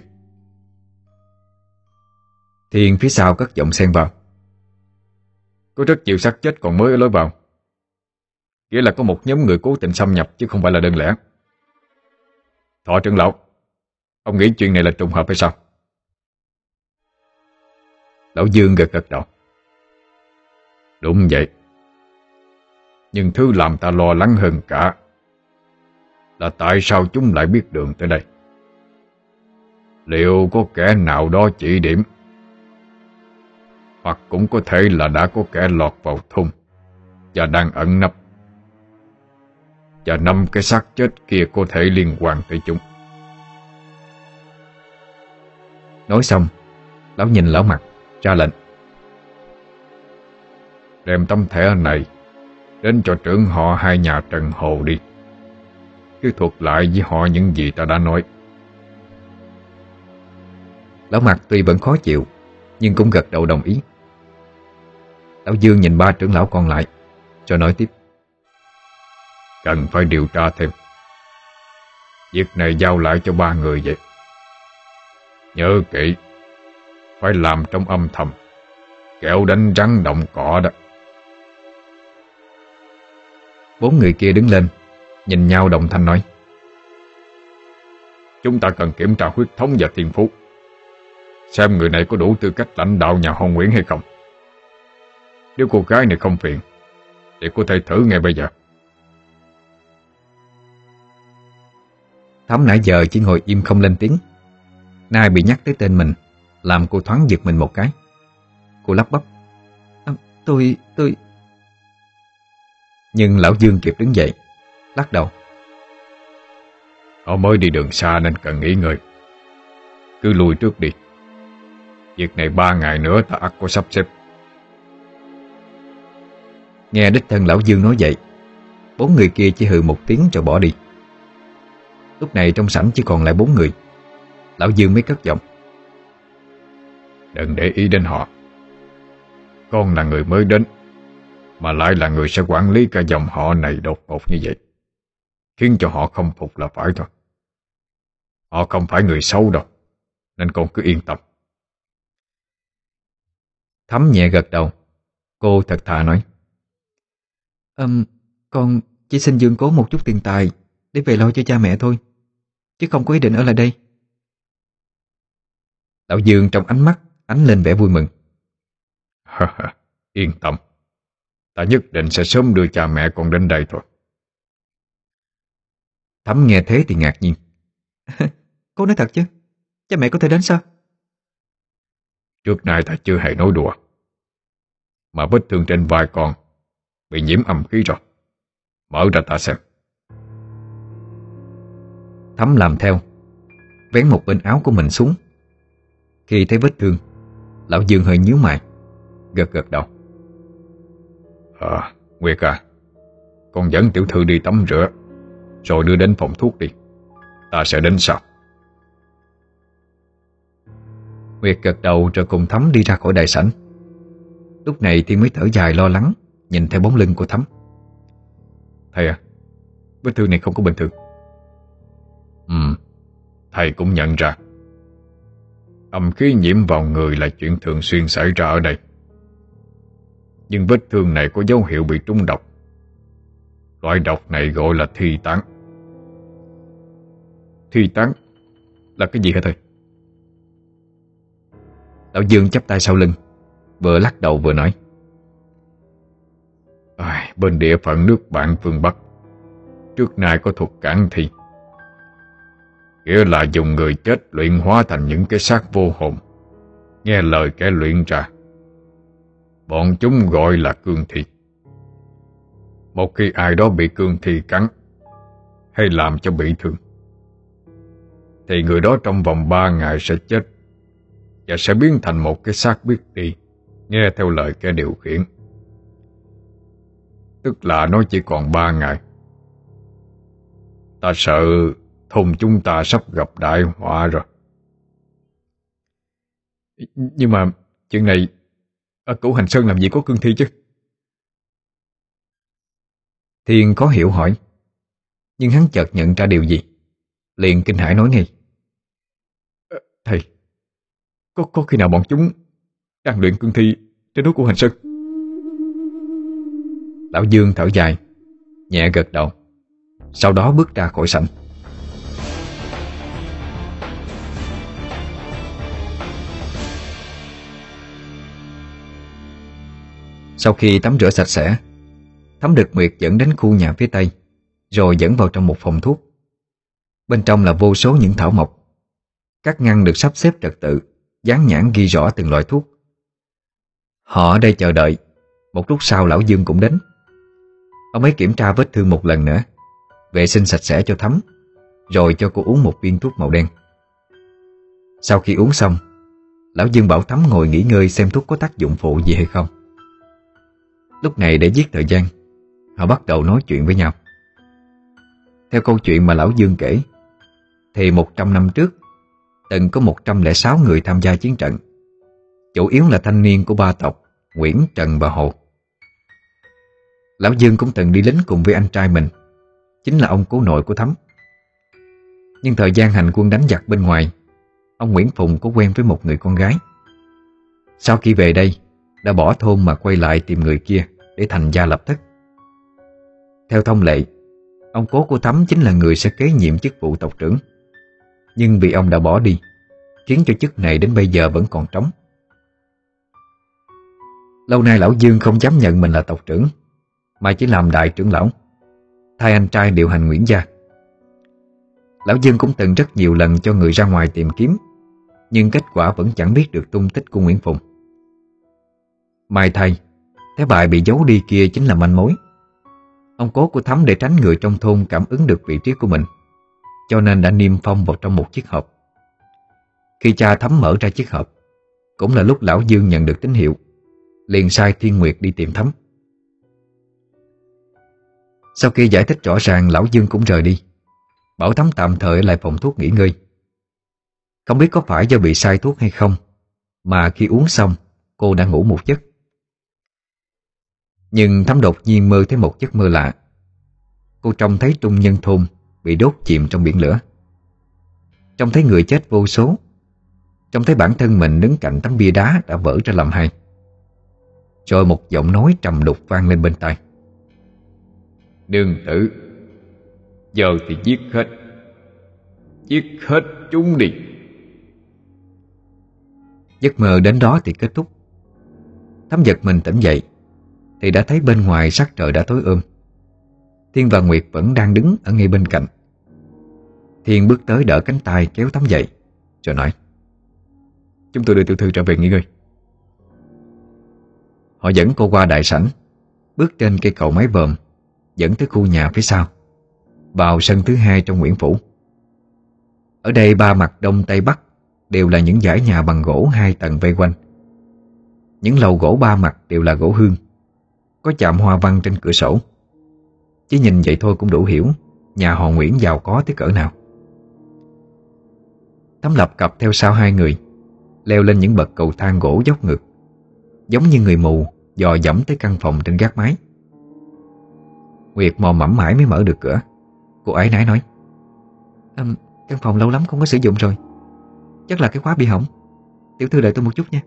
Thiên phía sau cất giọng xen vào: Có rất nhiều xác chết còn mới ở lối vào, nghĩa là có một nhóm người cố tình xâm nhập chứ không phải là đơn lẻ. Thọ trưởng lão, ông nghĩ chuyện này là trùng hợp hay sao? Lão Dương gật gật đầu. Đúng vậy. Nhưng thứ làm ta lo lắng hơn cả là tại sao chúng lại biết đường tới đây? Liệu có kẻ nào đó chỉ điểm, hoặc cũng có thể là đã có kẻ lọt vào thôn và đang ẩn nấp, và năm cái xác chết kia có thể liên quan tới chúng. Nói xong, lão nhìn Lão Mặt ra lệnh: Đem tấm thẻ này đến cho trưởng họ hai nhà Trần Hồ đi. Cứ thuật lại với họ những gì ta đã nói. Lão Mặt tuy vẫn khó chịu, nhưng cũng gật đầu đồng ý. Lão Dương nhìn ba trưởng lão còn lại, rồi nói tiếp: Cần phải điều tra thêm. Việc này giao lại cho ba người vậy. Nhớ kỹ, phải làm trong âm thầm, kẻo đánh rắn động cỏ đó. Bốn người kia đứng lên, nhìn nhau đồng thanh nói: Chúng ta cần kiểm tra huyết thống và thiên phú, xem người này có đủ tư cách lãnh đạo nhà họ Nguyễn hay không. Nếu cô gái này không phiền thì có thể thử ngay bây giờ. Thắm nãy giờ chỉ ngồi im không lên tiếng. Nay bị nhắc tới tên mình làm cô thoáng giật mình một cái. Cô lắp bắp: à, Tôi, tôi... Nhưng lão Dương kịp đứng dậy, lắc đầu: Họ mới đi đường xa nên cần nghỉ ngơi. Cứ lui trước đi. Việc này ba ngày nữa ta ắt có sắp xếp. Nghe đích thân lão Dương nói vậy, bốn người kia chỉ hừ một tiếng rồi bỏ đi. Lúc này trong sảnh chỉ còn lại bốn người. Lão Dương mới cất giọng: Đừng để ý đến họ. Con là người mới đến, mà lại là người sẽ quản lý cả dòng họ này đột ngột như vậy, khiến cho họ không phục là phải thôi. Họ không phải người xấu đâu, nên con cứ yên tâm. Thắm nhẹ gật đầu. Cô thật thà nói: um, Con chỉ xin Dương cố một chút tiền tài để về lo cho cha mẹ thôi, chứ không có ý định ở lại đây. Lão Dương trong ánh mắt ánh lên vẻ vui mừng: Yên tâm, ta nhất định sẽ sớm đưa cha mẹ con đến đây thôi. Thắm nghe thế thì ngạc nhiên: Cô nói thật chứ? Cha mẹ có thể đến sao? Trước nay ta chưa hề nói đùa. Mà vết thương trên vai con bị nhiễm âm khí rồi. Mở ra ta xem. Thắm làm theo, vén một bên áo của mình xuống. Khi thấy vết thương, lão Dương hơi nhíu mày, gật gật đầu: À, Nguyệt à, con dẫn tiểu thư đi tắm rửa, rồi đưa đến phòng thuốc đi. Ta sẽ đến sau. Nguyệt gật đầu rồi cùng Thắm đi ra khỏi đại sảnh. Lúc này Thiên mới thở dài lo lắng, nhìn theo bóng lưng của Thắm: Thầy à, vết thương này không có bình thường. Ừ, thầy cũng nhận ra. Âm khí nhiễm vào người là chuyện thường xuyên xảy ra ở đây. Nhưng vết thương này có dấu hiệu bị trúng độc. Loại độc này gọi là thi tán. Thi tán là cái gì hả thầy? Lão Dương chắp tay sau lưng, vừa lắc đầu vừa nói: à, Bên địa phận nước bạn phương Bắc trước nay có thuật cản thi, nghĩa là dùng người chết luyện hóa thành những cái xác vô hồn, nghe lời kẻ luyện ra. Bọn chúng gọi là cương thi. Một khi ai đó bị cương thi cắn hay làm cho bị thương, thì người đó trong vòng ba ngày sẽ chết và sẽ biến thành một cái xác biết đi, nghe theo lời kẻ điều khiển. Tức là nó chỉ còn ba ngày. Ta sợ thôn chúng ta sắp gặp đại họa rồi. Nhưng mà chuyện này ở Cửu Hành Sơn làm gì có cương thi chứ? Thiên có hiểu hỏi, nhưng hắn chợt nhận ra điều gì, liền kinh hãi nói ngay: Thầy, có, có khi nào bọn chúng đang luyện cương thi trên núi Cửu Hành Sơn? Lão Dương thở dài, nhẹ gật đầu, sau đó bước ra khỏi sảnh. Sau khi tắm rửa sạch sẽ, Thắm được Nguyệt dẫn đến khu nhà phía tây, rồi dẫn vào trong một phòng thuốc. Bên trong là vô số những thảo mộc. Các ngăn được sắp xếp trật tự, dán nhãn ghi rõ từng loại thuốc. Họ ở đây chờ đợi. Một lúc sau lão Dương cũng đến. Ông ấy kiểm tra vết thương một lần nữa, vệ sinh sạch sẽ cho Thắm, rồi cho cô uống một viên thuốc màu đen. Sau khi uống xong, lão Dương bảo Thắm ngồi nghỉ ngơi xem thuốc có tác dụng phụ gì hay không. Lúc này để giết thời gian, họ bắt đầu nói chuyện với nhau. Theo câu chuyện mà lão Dương kể, thì một trăm năm trước từng có một trăm lẻ sáu người tham gia chiến trận, chủ yếu là thanh niên của ba tộc Nguyễn, Trần và Hồ. Lão Dương cũng từng đi lính cùng với anh trai mình, chính là ông cố nội của Thắm. Nhưng thời gian hành quân đánh giặc bên ngoài, ông Nguyễn Phùng có quen với một người con gái. Sau khi về đây, đã bỏ thôn mà quay lại tìm người kia để thành gia lập thất. Theo thông lệ, ông cố của Thắm chính là người sẽ kế nhiệm chức vụ tộc trưởng. Nhưng vì ông đã bỏ đi, khiến cho chức này đến bây giờ vẫn còn trống. Lâu nay lão Dương không dám nhận mình là tộc trưởng, mà chỉ làm đại trưởng lão, thay anh trai điều hành Nguyễn gia. Lão Dương cũng từng rất nhiều lần cho người ra ngoài tìm kiếm, Nhưng kết quả vẫn chẳng biết được tung tích của Nguyễn Phụng. May thay, cái bài bị giấu đi kia chính là manh mối. Ông cố của Thắm để tránh người trong thôn cảm ứng được vị trí của mình, cho nên đã niêm phong vào trong một chiếc hộp. Khi cha Thắm mở ra chiếc hộp, cũng là lúc lão Dương nhận được tín hiệu, liền sai Thiên Nguyệt đi tìm Thắm. Sau khi giải thích rõ ràng, lão Dương cũng rời đi, bảo Thắm tạm thời ở lại phòng thuốc nghỉ ngơi. Không biết có phải do bị sai thuốc hay không, mà khi uống xong cô đã ngủ một giấc. Nhưng Thắm đột nhiên mơ thấy một giấc mơ lạ. Cô trông thấy trung nhân thôn bị đốt chìm trong biển lửa, trông thấy người chết vô số, trông thấy bản thân mình đứng cạnh tấm bia đá đã vỡ ra làm hai. Rồi một giọng nói trầm đục vang lên bên tai: "Nương tử, giờ thì giết hết, giết hết chúng đi." Giấc mơ đến đó thì kết thúc. Thắm giật mình tỉnh dậy thì đã thấy bên ngoài sắc trời đã tối ôm. Thiên và Nguyệt vẫn đang đứng ở ngay bên cạnh. Thiên bước tới đỡ cánh tay kéo Thắm dậy, rồi nói: "Chúng tôi đưa tiểu thư trở về nghỉ ngơi." Họ dẫn cô qua đại sảnh, bước trên cây cầu mái vòm dẫn tới khu nhà phía sau, vào sân thứ hai trong Nguyễn Phủ. Ở đây ba mặt đông tây bắc đều là những dãy nhà bằng gỗ hai tầng vây quanh. Những lầu gỗ ba mặt đều là gỗ hương, có chạm hoa văn trên cửa sổ. Chỉ nhìn vậy thôi cũng đủ hiểu nhà họ Nguyễn giàu có tới cỡ nào. Thắm lập cập theo sau hai người, leo lên những bậc cầu thang gỗ dốc ngược, giống như người mù dò dẫm tới căn phòng trên gác mái. Nguyệt mò mẫm mãi mới mở được cửa. Cô ấy nái nói: à, "Căn phòng lâu lắm không có sử dụng rồi, chắc là cái khóa bị hỏng. Tiểu thư đợi tôi một chút nha."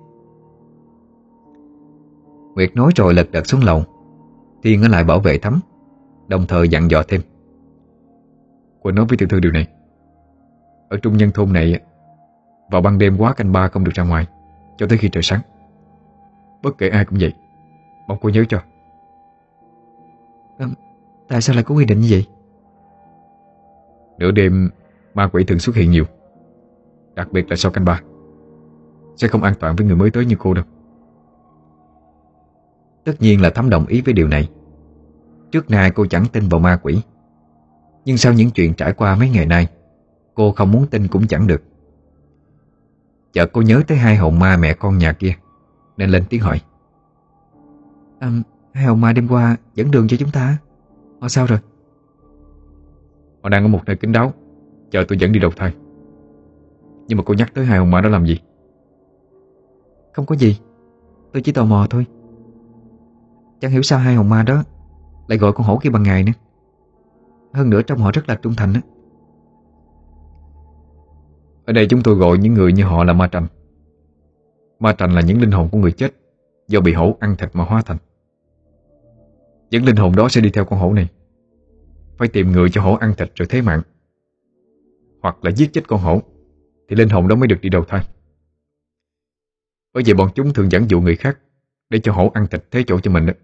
Nguyệt nói rồi lật đật xuống lầu. Thiên ở lại bảo vệ Thắm, đồng thời dặn dò thêm: "Quỳnh nói với tiểu thư điều này. Ở trung nhân thôn này, vào ban đêm quá canh ba không được ra ngoài cho tới khi trời sáng. Bất kể ai cũng vậy, mong cô nhớ cho." à, Tại sao lại có quy định như vậy? "Nửa đêm ma quỷ thường xuất hiện nhiều, đặc biệt là sau canh ba. Sẽ không an toàn với người mới tới như cô đâu." Tất nhiên là Thắm đồng ý với điều này. Trước nay cô chẳng tin vào ma quỷ, nhưng sau những chuyện trải qua mấy ngày nay, cô không muốn tin cũng chẳng được. Chợt cô nhớ tới hai hồn ma mẹ con nhà kia, nên lên tiếng hỏi: à, "Hai hồn ma đêm qua dẫn đường cho chúng ta, họ sao rồi?" "Họ đang ở một nơi kín đáo, chờ tôi dẫn đi đầu thai. Nhưng mà cô nhắc tới hai hồn ma đó làm gì?" "Không có gì, tôi chỉ tò mò thôi. Chẳng hiểu sao hai hồn ma đó lại gọi con hổ kia bằng ngày nữa. Hơn nữa trong họ rất là trung thành á." "Ở đây chúng tôi gọi những người như họ là ma trành. Ma trành là những linh hồn của người chết do bị hổ ăn thịt mà hóa thành. Những linh hồn đó sẽ đi theo con hổ này, phải tìm người cho hổ ăn thịt rồi thế mạng, hoặc là giết chết con hổ thì linh hồn đó mới được đi đầu thai. Bởi vậy bọn chúng thường dẫn dụ người khác để cho hổ ăn thịt thế chỗ cho mình đó."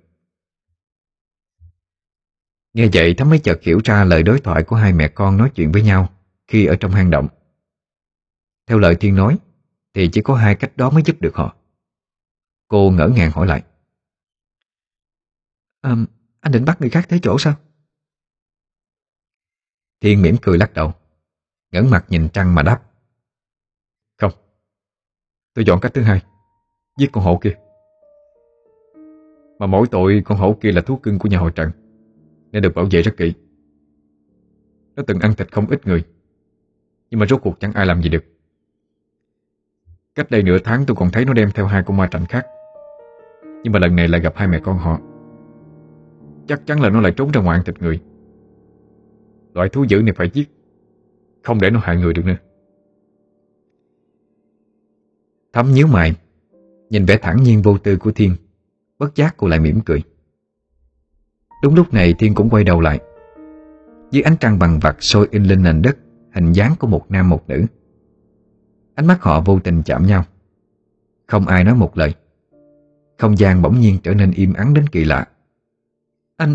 Nghe vậy Thắm mới chợt hiểu ra lời đối thoại của hai mẹ con nói chuyện với nhau khi ở trong hang động. Theo lời Thiên nói thì chỉ có hai cách đó mới giúp được họ. Cô ngỡ ngàng hỏi lại: à, "Anh định bắt người khác thế chỗ sao?" Thiên mỉm cười lắc đầu, ngẩng mặt nhìn trăng mà đáp: "Không, tôi chọn cách thứ hai, giết con hổ kia. Mà mỗi tội con hổ kia là thú cưng của nhà họ Trần, nên được bảo vệ rất kỹ. Nó từng ăn thịt không ít người, nhưng mà rốt cuộc chẳng ai làm gì được. Cách đây nửa tháng tôi còn thấy nó đem theo hai con ma trành khác, nhưng mà lần này lại gặp hai mẹ con họ. Chắc chắn là nó lại trốn ra ngoài ăn thịt người. Loại thú dữ này phải giết, không để nó hại người được nữa." Thắm nhíu mày, nhìn vẻ thản nhiên vô tư của Thiên, bất giác cô lại mỉm cười. Đúng lúc này Thiên cũng quay đầu lại. Dưới ánh trăng bằng vặt soi in lên nền đất hình dáng của một nam một nữ. Ánh mắt họ vô tình chạm nhau. Không ai nói một lời. Không gian bỗng nhiên trở nên im ắng đến kỳ lạ. "Anh..."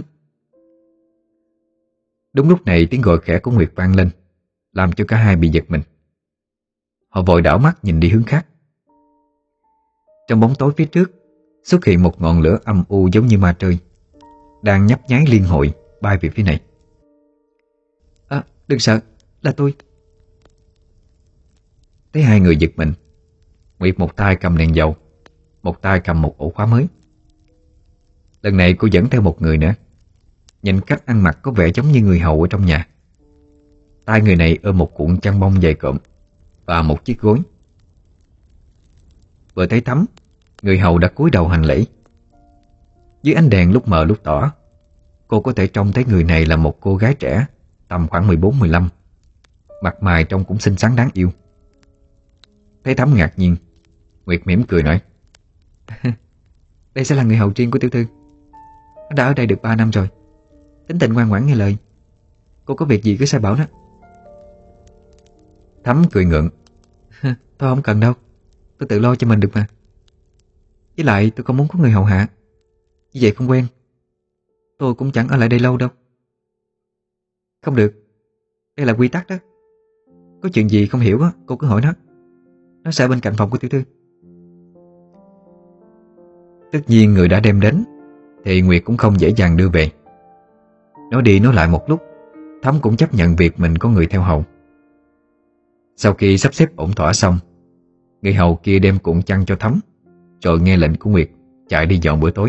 Đúng lúc này tiếng gọi khẽ của Nguyệt vang lên, làm cho cả hai bị giật mình. Họ vội đảo mắt nhìn đi hướng khác. Trong bóng tối phía trước xuất hiện một ngọn lửa âm u giống như ma trời, đang nhấp nháy liên hồi bay về phía này. À, đừng sợ, là tôi. Thấy hai người giật mình, Nguyệt một tay cầm đèn dầu, một tay cầm một ổ khóa mới. Lần này cô dẫn theo một người nữa. Nhìn cách ăn mặc có vẻ giống như người hầu ở trong nhà. Tay người này ôm một cuộn chăn bông dày cộm và một chiếc gối. Vừa thấy Thắm, người hầu đã cúi đầu hành lễ. Dưới ánh đèn lúc mờ lúc tỏ, cô có thể trông thấy người này là một cô gái trẻ, tầm khoảng mười bốn mười lăm. Mặt mày trông cũng xinh xắn đáng yêu. Thấy Thắm ngạc nhiên, Nguyệt mỉm cười nói: Đây sẽ là người hầu riêng của tiểu thư. Nó đã ở đây được ba năm rồi, tính tình ngoan ngoãn nghe lời. Cô có việc gì cứ sai bảo nó. Thắm cười ngượng: Thôi không cần đâu, tôi tự lo cho mình được mà. Với lại tôi không muốn có người hầu hạ, như vậy không quen. Tôi cũng chẳng ở lại đây lâu đâu. Không được, đây là quy tắc đó. Có chuyện gì không hiểu á, cô cứ hỏi nó. Nó sẽ ở bên cạnh phòng của tiểu thư. Tất nhiên người đã đem đến thì Nguyệt cũng không dễ dàng đưa về. Nói đi nói lại một lúc, Thắm cũng chấp nhận việc mình có người theo hầu. Sau khi sắp xếp ổn thỏa xong, người hầu kia đem cuộn chăn cho Thắm, rồi nghe lệnh của Nguyệt chạy đi dọn bữa tối.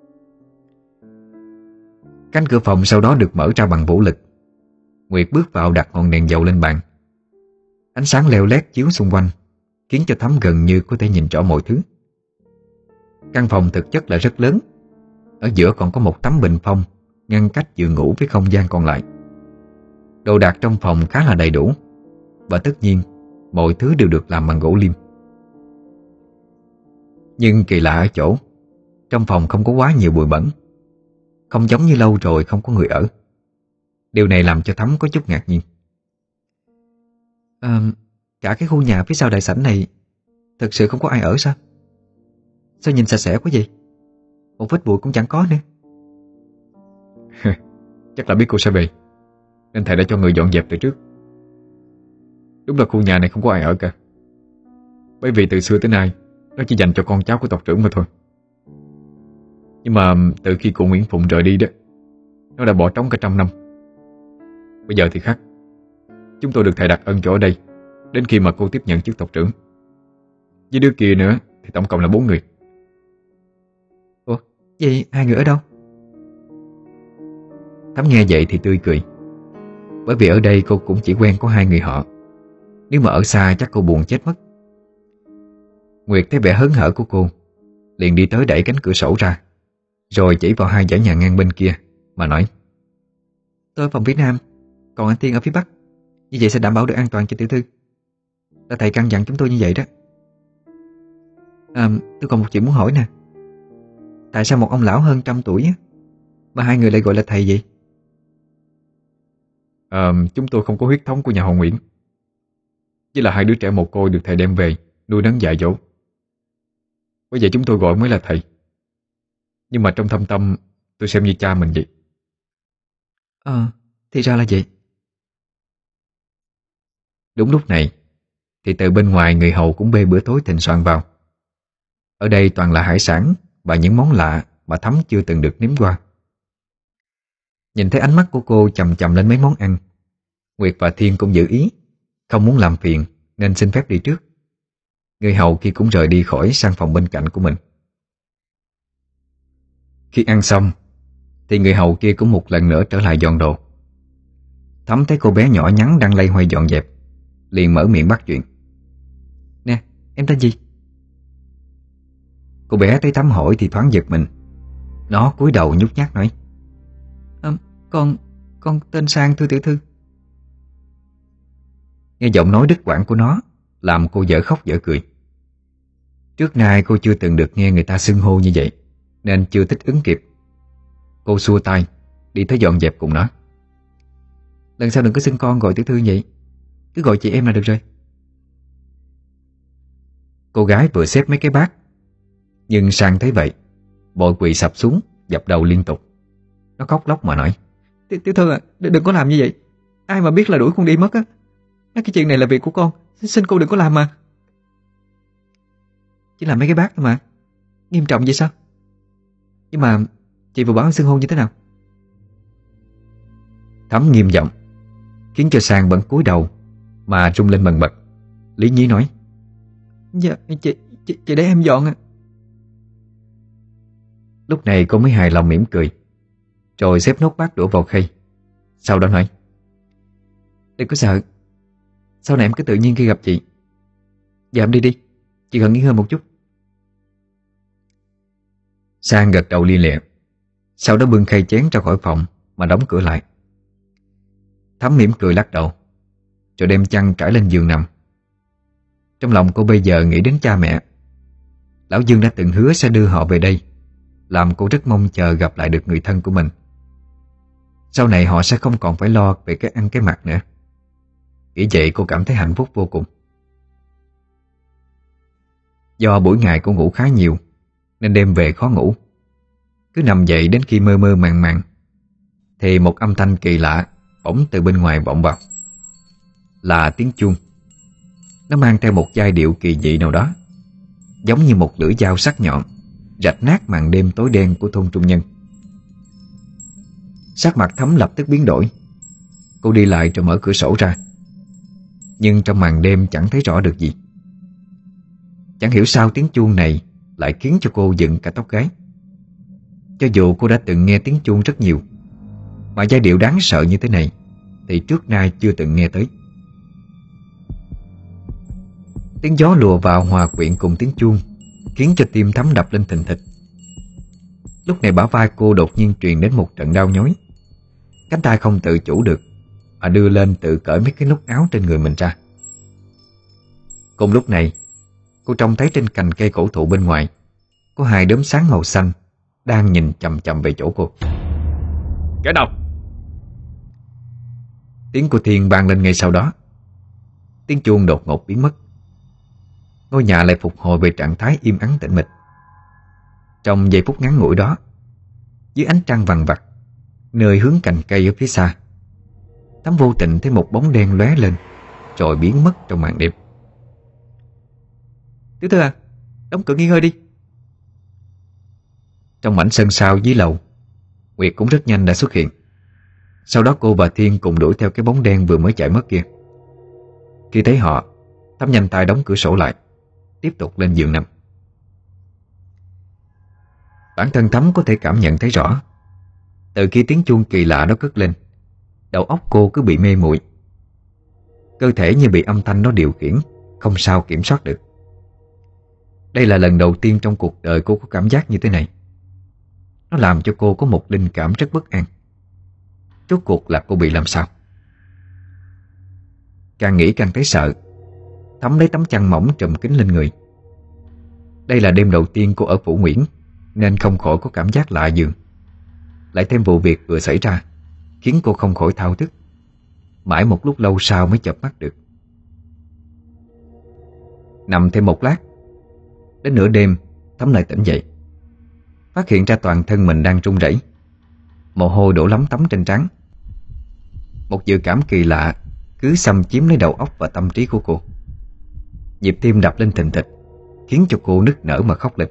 Cánh cửa phòng sau đó được mở ra bằng vũ lực. Nguyệt bước vào đặt ngọn đèn dầu lên bàn. Ánh sáng leo lét chiếu xung quanh, khiến cho Thắm gần như có thể nhìn rõ mọi thứ. Căn phòng thực chất là rất lớn. Ở giữa còn có một tấm bình phong ngăn cách giường ngủ với không gian còn lại. Đồ đạc trong phòng khá là đầy đủ, và tất nhiên mọi thứ đều được làm bằng gỗ lim. Nhưng kỳ lạ ở chỗ, trong phòng không có quá nhiều bụi bẩn, không giống như lâu rồi không có người ở. Điều này làm cho Thắm có chút ngạc nhiên. À, cả cái khu nhà phía sau đại sảnh này thực sự không có ai ở sao? Sao nhìn sạch sẽ quá vậy? Một vết bụi cũng chẳng có nữa. Chắc là biết cô sẽ về, nên thầy đã cho người dọn dẹp từ trước. Đúng là khu nhà này không có ai ở cả, bởi vì từ xưa tới nay nó chỉ dành cho con cháu của tộc trưởng mà thôi. Nhưng mà từ khi cụ Nguyễn Phụng rời đi đó, nó đã bỏ trống cả trăm năm. Bây giờ thì khác. Chúng tôi được thầy đặt ân chỗ ở đây đến khi mà cô tiếp nhận chức tộc trưởng. Với đứa kia nữa thì tổng cộng là bốn người. Ủa, vậy hai người ở đâu? Thắm nghe vậy thì tươi cười. Bởi vì ở đây cô cũng chỉ quen có hai người họ. Nếu mà ở xa chắc cô buồn chết mất. Nguyệt thấy vẻ hớn hở của cô, liền đi tới đẩy cánh cửa sổ ra, rồi chỉ vào hai dãy nhà ngang bên kia mà nói: Tôi ở phòng phía Nam, còn anh Tiên ở phía Bắc. Như vậy sẽ đảm bảo được an toàn cho tiểu thư. Là thầy căn dặn chúng tôi như vậy đó. À, tôi còn một chuyện muốn hỏi nè. Tại sao một ông lão hơn trăm tuổi á, mà hai người lại gọi là thầy vậy? À, chúng tôi không có huyết thống của nhà họ Nguyễn. Chỉ là hai đứa trẻ mồ côi được thầy đem về nuôi nấng dạy dỗ. Bởi vậy chúng tôi gọi mới là thầy. Nhưng mà trong thâm tâm tôi xem như cha mình vậy. Ờ, thì ra là vậy. Đúng lúc này thì từ bên ngoài người hầu cũng bê bữa tối thịnh soạn vào. Ở đây toàn là hải sản và những món lạ mà Thắm chưa từng được nếm qua. Nhìn thấy ánh mắt của cô chầm chầm lên mấy món ăn, Nguyệt và Thiên cũng giữ ý, không muốn làm phiền nên xin phép đi trước. Người hầu kia cũng rời đi khỏi sang phòng bên cạnh của mình. Khi ăn xong thì người hầu kia cũng một lần nữa trở lại dọn đồ. Thắm thấy cô bé nhỏ nhắn đang loay hoay dọn dẹp, liền mở miệng bắt chuyện: Nè, em tên gì? Cô bé thấy Thắm hỏi thì thoáng giật mình. Nó cúi đầu nhút nhát nói: à, Con, con tên Sang thưa tiểu thư. Nghe giọng nói đứt quãng của nó làm cô dở khóc dở cười. Trước nay cô chưa từng được nghe người ta xưng hô như vậy, nên chưa thích ứng kịp. Cô xua tay đi tới dọn dẹp cùng nó. Lần sau đừng có xưng con gọi tiểu thư vậy, cứ gọi chị em là được rồi. Cô gái vừa xếp mấy cái bát, nhưng Sang thấy vậy vội quỳ sập xuống dập đầu liên tục. Nó khóc lóc mà nói: Tiểu thư à, đừng có làm như vậy. Ai mà biết là đuổi con đi mất á. Cái chuyện này là việc của con, Xin cô đừng có làm mà. Chỉ là mấy cái bát thôi mà, nghiêm trọng vậy sao? Nhưng mà chị vừa bảo anh xưng hô như thế nào? Thắm nghiêm giọng, khiến cho Sang vẫn cúi đầu mà rung lên bần bật. Lý nhí nói: Dạ chị, chị, chị để em dọn ạ. Lúc này cô mới hài lòng mỉm cười, rồi xếp nốt bát đũa vào khay. Sau đó nói: Đừng có sợ, sau này em cứ tự nhiên khi gặp chị. Giờ em đi đi, chị cần nghỉ ngơi một chút. Sang gật đầu lia lịa, sau đó bưng khay chén ra khỏi phòng mà đóng cửa lại. Thắm mỉm cười lắc đầu, rồi đem chăn trải lên giường nằm. Trong lòng cô bây giờ nghĩ đến cha mẹ. Lão Dương đã từng hứa sẽ đưa họ về đây, làm cô rất mong chờ gặp lại được người thân của mình. Sau này họ sẽ không còn phải lo về cái ăn cái mặc nữa. Nghĩ vậy cô cảm thấy hạnh phúc vô cùng. Do buổi ngày cô ngủ khá nhiều nên đêm về khó ngủ. Cứ nằm dậy đến khi mơ mơ màng màng thì một âm thanh kỳ lạ bỗng từ bên ngoài vọng vào. Là tiếng chuông. Nó mang theo một giai điệu kỳ dị nào đó, giống như một lưỡi dao sắc nhọn rạch nát màn đêm tối đen của thôn Trung Nhân. Sắc mặt Thắm lập tức biến đổi. Cô đi lại rồi mở cửa sổ ra, nhưng trong màn đêm chẳng thấy rõ được gì. Chẳng hiểu sao tiếng chuông này lại khiến cho cô dựng cả tóc gáy. Cho dù cô đã từng nghe tiếng chuông rất nhiều, mà giai điệu đáng sợ như thế này thì trước nay chưa từng nghe tới. Tiếng gió lùa vào hòa quyện cùng tiếng chuông, khiến cho tim Thắm đập lên thình thịch. Lúc này bả vai cô đột nhiên truyền đến một trận đau nhói. Cánh tay không tự chủ được mà đưa lên tự cởi mấy cái nút áo trên người mình ra. Cùng lúc này, cô trông thấy trên cành cây cổ thụ bên ngoài có hai đốm sáng màu xanh đang nhìn chằm chằm về chỗ cô. Kẻ nào? Tiếng của Thiên vang lên ngay sau đó. Tiếng chuông đột ngột biến mất. Ngôi nhà lại phục hồi về trạng thái im ắng tĩnh mịch. Trong giây phút ngắn ngủi đó, dưới ánh trăng vằn vặt, nơi hướng cành cây ở phía xa, Thắm vô tình thấy một bóng đen lóe lên rồi biến mất trong màn đêm. Tiểu thư à, đóng cửa nghỉ ngơi đi. Trong mảnh sân sau dưới lầu, Nguyệt cũng rất nhanh đã xuất hiện. Sau đó cô và Thiên cùng đuổi theo cái bóng đen vừa mới chạy mất kia. Khi thấy họ, Thắm nhanh tay đóng cửa sổ lại, tiếp tục lên giường nằm. Bản thân Thắm có thể cảm nhận thấy rõ, từ khi tiếng chuông kỳ lạ đó cất lên, đầu óc cô cứ bị mê muội. Cơ thể như bị âm thanh nó điều khiển, không sao kiểm soát được. Đây là lần đầu tiên trong cuộc đời cô có cảm giác như thế này. Nó làm cho cô có một linh cảm rất bất an. Rốt cuộc là cô bị làm sao? Càng nghĩ càng thấy sợ, Thắm lấy tấm chăn mỏng trùm kín lên người. Đây là đêm đầu tiên cô ở Phủ Nguyễn, nên không khỏi có cảm giác lạ giường. Lại thêm vụ việc vừa xảy ra khiến cô không khỏi thao thức. Mãi một lúc lâu sau mới chợp mắt được. Nằm thêm một lát, đến nửa đêm Thắm lại tỉnh dậy, phát hiện ra toàn thân mình đang run rẩy, mồ hôi đổ lấm tấm trên trán. Một dự cảm kỳ lạ cứ xâm chiếm lấy đầu óc và tâm trí của cô. Nhịp tim đập lên thình thịch, khiến cho cô nức nở mà khóc lên.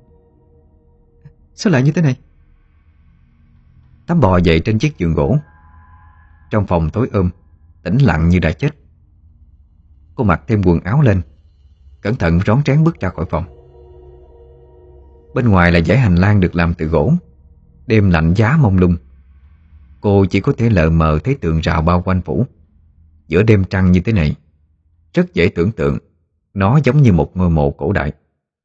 Sao lại như thế này? Thắm bò dậy trên chiếc giường gỗ. Trong phòng tối ôm, tĩnh lặng như đã chết. Cô mặc thêm quần áo lên, cẩn thận rón rén bước ra khỏi phòng. Bên ngoài là dãy hành lang được làm từ gỗ. Đêm lạnh giá mông lung. Cô chỉ có thể lờ mờ thấy tường rào bao quanh phủ. Giữa đêm trăng như thế này, rất dễ tưởng tượng nó giống như một ngôi mộ cổ đại.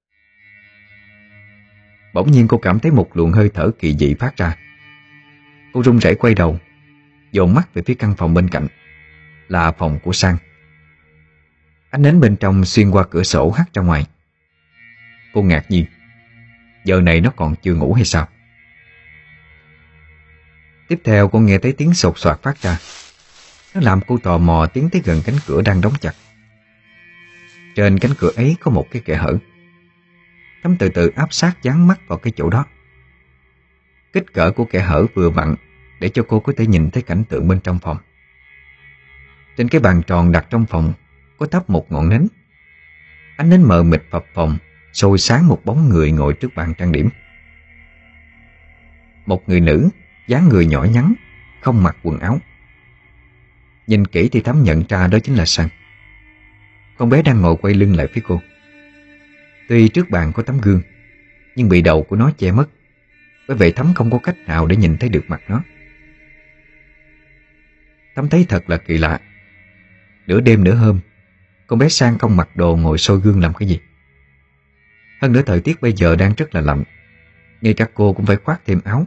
Bỗng nhiên cô cảm thấy một luồng hơi thở kỳ dị phát ra. Cô run rẩy quay đầu, dồn mắt về phía căn phòng bên cạnh, là phòng của Sang. Ánh nến bên trong xuyên qua cửa sổ hắt ra ngoài. Cô ngạc nhiên, giờ này nó còn chưa ngủ hay sao? Tiếp theo cô nghe thấy tiếng sột soạt phát ra. Nó làm cô tò mò tiến tới gần cánh cửa đang đóng chặt. Trên cánh cửa ấy có một cái kẽ hở. Thắm từ từ áp sát dán mắt vào cái chỗ đó. Kích cỡ của kẽ hở vừa vặn để cho cô có thể nhìn thấy cảnh tượng bên trong phòng. Trên cái bàn tròn đặt trong phòng có thắp một ngọn nến. Ánh nến mờ mịt phập phồng soi sáng một bóng người ngồi trước bàn trang điểm. Một người nữ, dáng người nhỏ nhắn, không mặc quần áo. Nhìn kỹ thì Thắm nhận ra đó chính là Sang. Con bé đang ngồi quay lưng lại phía cô. Tuy trước bàn có tấm gương, nhưng bị đầu của nó che mất, bởi vậy Thắm không có cách nào để nhìn thấy được mặt nó. Thắm thấy thật là kỳ lạ. Nửa đêm nửa hôm, con bé Sang không mặc đồ ngồi soi gương làm cái gì? Hơn nữa thời tiết bây giờ đang rất là lạnh, ngay cả cô cũng phải khoác thêm áo.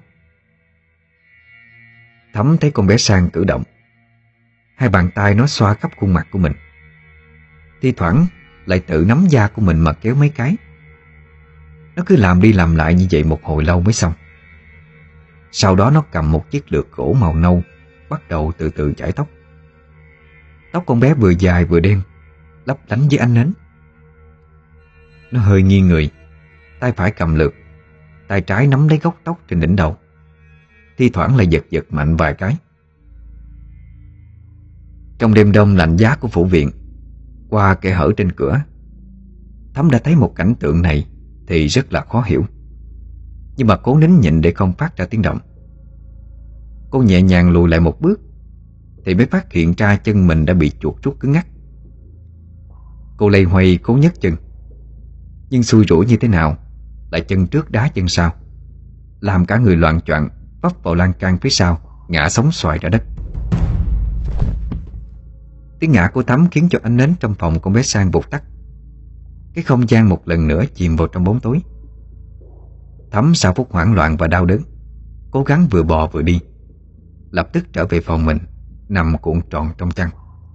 Thắm thấy con bé Sang cử động. Hai bàn tay nó xoa khắp khuôn mặt của mình, thi thoảng lại tự nắm da của mình mà kéo mấy cái. Nó cứ làm đi làm lại như vậy một hồi lâu mới xong. Sau đó nó cầm một chiếc lược gỗ màu nâu, bắt đầu từ từ chải tóc. Tóc con bé vừa dài vừa đen, lấp lánh dưới ánh nến. Nó hơi nghiêng người, tay phải cầm lược, tay trái nắm lấy gốc tóc trên đỉnh đầu, thi thoảng lại giật giật mạnh vài cái. Trong đêm đông lạnh giá của phủ viện, qua kẽ hở trên cửa, Thắm đã thấy một cảnh tượng này thì rất là khó hiểu, nhưng mà cố nín nhịn để không phát ra tiếng động. Cô nhẹ nhàng lùi lại một bước thì mới phát hiện ra chân mình đã bị chuột rút cứng ngắc. Cô loay hoay cố nhấc chân, nhưng xui rủi như thế nào lại chân trước đá chân sau, làm cả người loạng choạng vấp vào lan can phía sau, ngã sóng xoài ra đất. Tiếng ngã của Thắm khiến cho ánh nến trong phòng con bé Sang vụt tắt. Cái không gian một lần nữa chìm vào trong bóng tối. Thắm sau phút hoảng loạn và đau đớn, cố gắng vừa bò vừa đi, lập tức trở về phòng mình, nằm cuộn tròn trong chăn.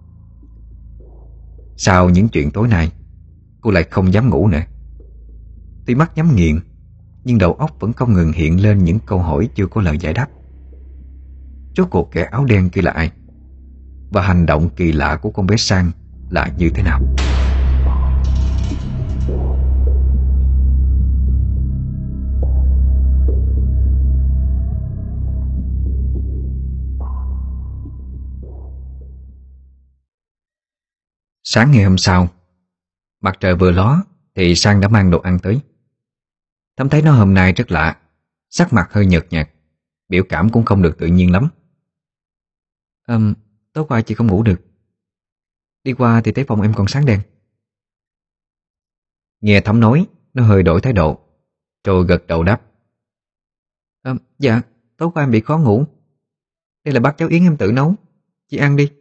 Sau những chuyện tối nay, cô lại không dám ngủ nữa. Tuy mắt nhắm nghiền, nhưng đầu óc vẫn không ngừng hiện lên những câu hỏi chưa có lời giải đáp. Rốt cuộc kẻ áo đen kia là ai? Và hành động kỳ lạ của con bé Sang là như thế nào? Sáng ngày hôm sau, mặt trời vừa ló thì Sang đã mang đồ ăn tới. Thắm thấy nó hôm nay rất lạ, sắc mặt hơi nhợt nhạt, biểu cảm cũng không được tự nhiên lắm. um, Tối qua chị không ngủ được. Đi qua thì thấy phòng em còn sáng đèn. Nghe Thắm nói, nó hơi đổi thái độ, rồi gật đầu đáp. À, dạ, tối qua em bị khó ngủ. Đây là bát cháo yến em tự nấu, chị ăn đi.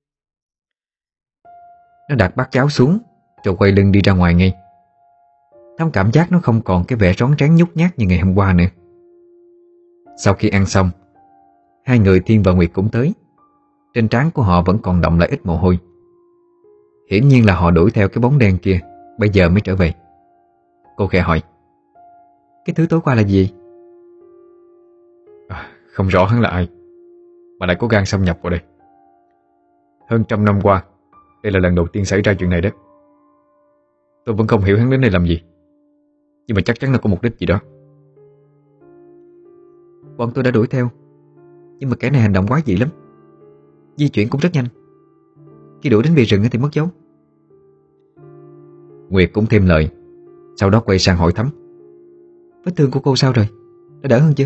Nó đặt bát cháo xuống, rồi quay lưng đi ra ngoài ngay. Thắm cảm giác nó không còn cái vẻ rón rén nhút nhát như ngày hôm qua nữa. Sau khi ăn xong, hai người Thiên và Nguyệt cũng tới. Trên trán của họ vẫn còn đọng lại ít mồ hôi. Hiển nhiên là họ đuổi theo cái bóng đen kia, bây giờ mới trở về. Cô khẽ hỏi, cái thứ tối qua là gì? À, không rõ hắn là ai mà lại có gan xâm nhập vào đây. Hơn trăm năm qua, đây là lần đầu tiên xảy ra chuyện này đó. Tôi vẫn không hiểu hắn đến đây làm gì, nhưng mà chắc chắn là có mục đích gì đó. Bọn tôi đã đuổi theo, nhưng mà kẻ này hành động quá dị lắm, di chuyển cũng rất nhanh. Khi đuổi đến bìa rừng thì mất dấu. Nguyệt cũng thêm lời, sau đó quay sang hỏi Thắm, vết thương của cô sao rồi? Đã đỡ hơn chưa?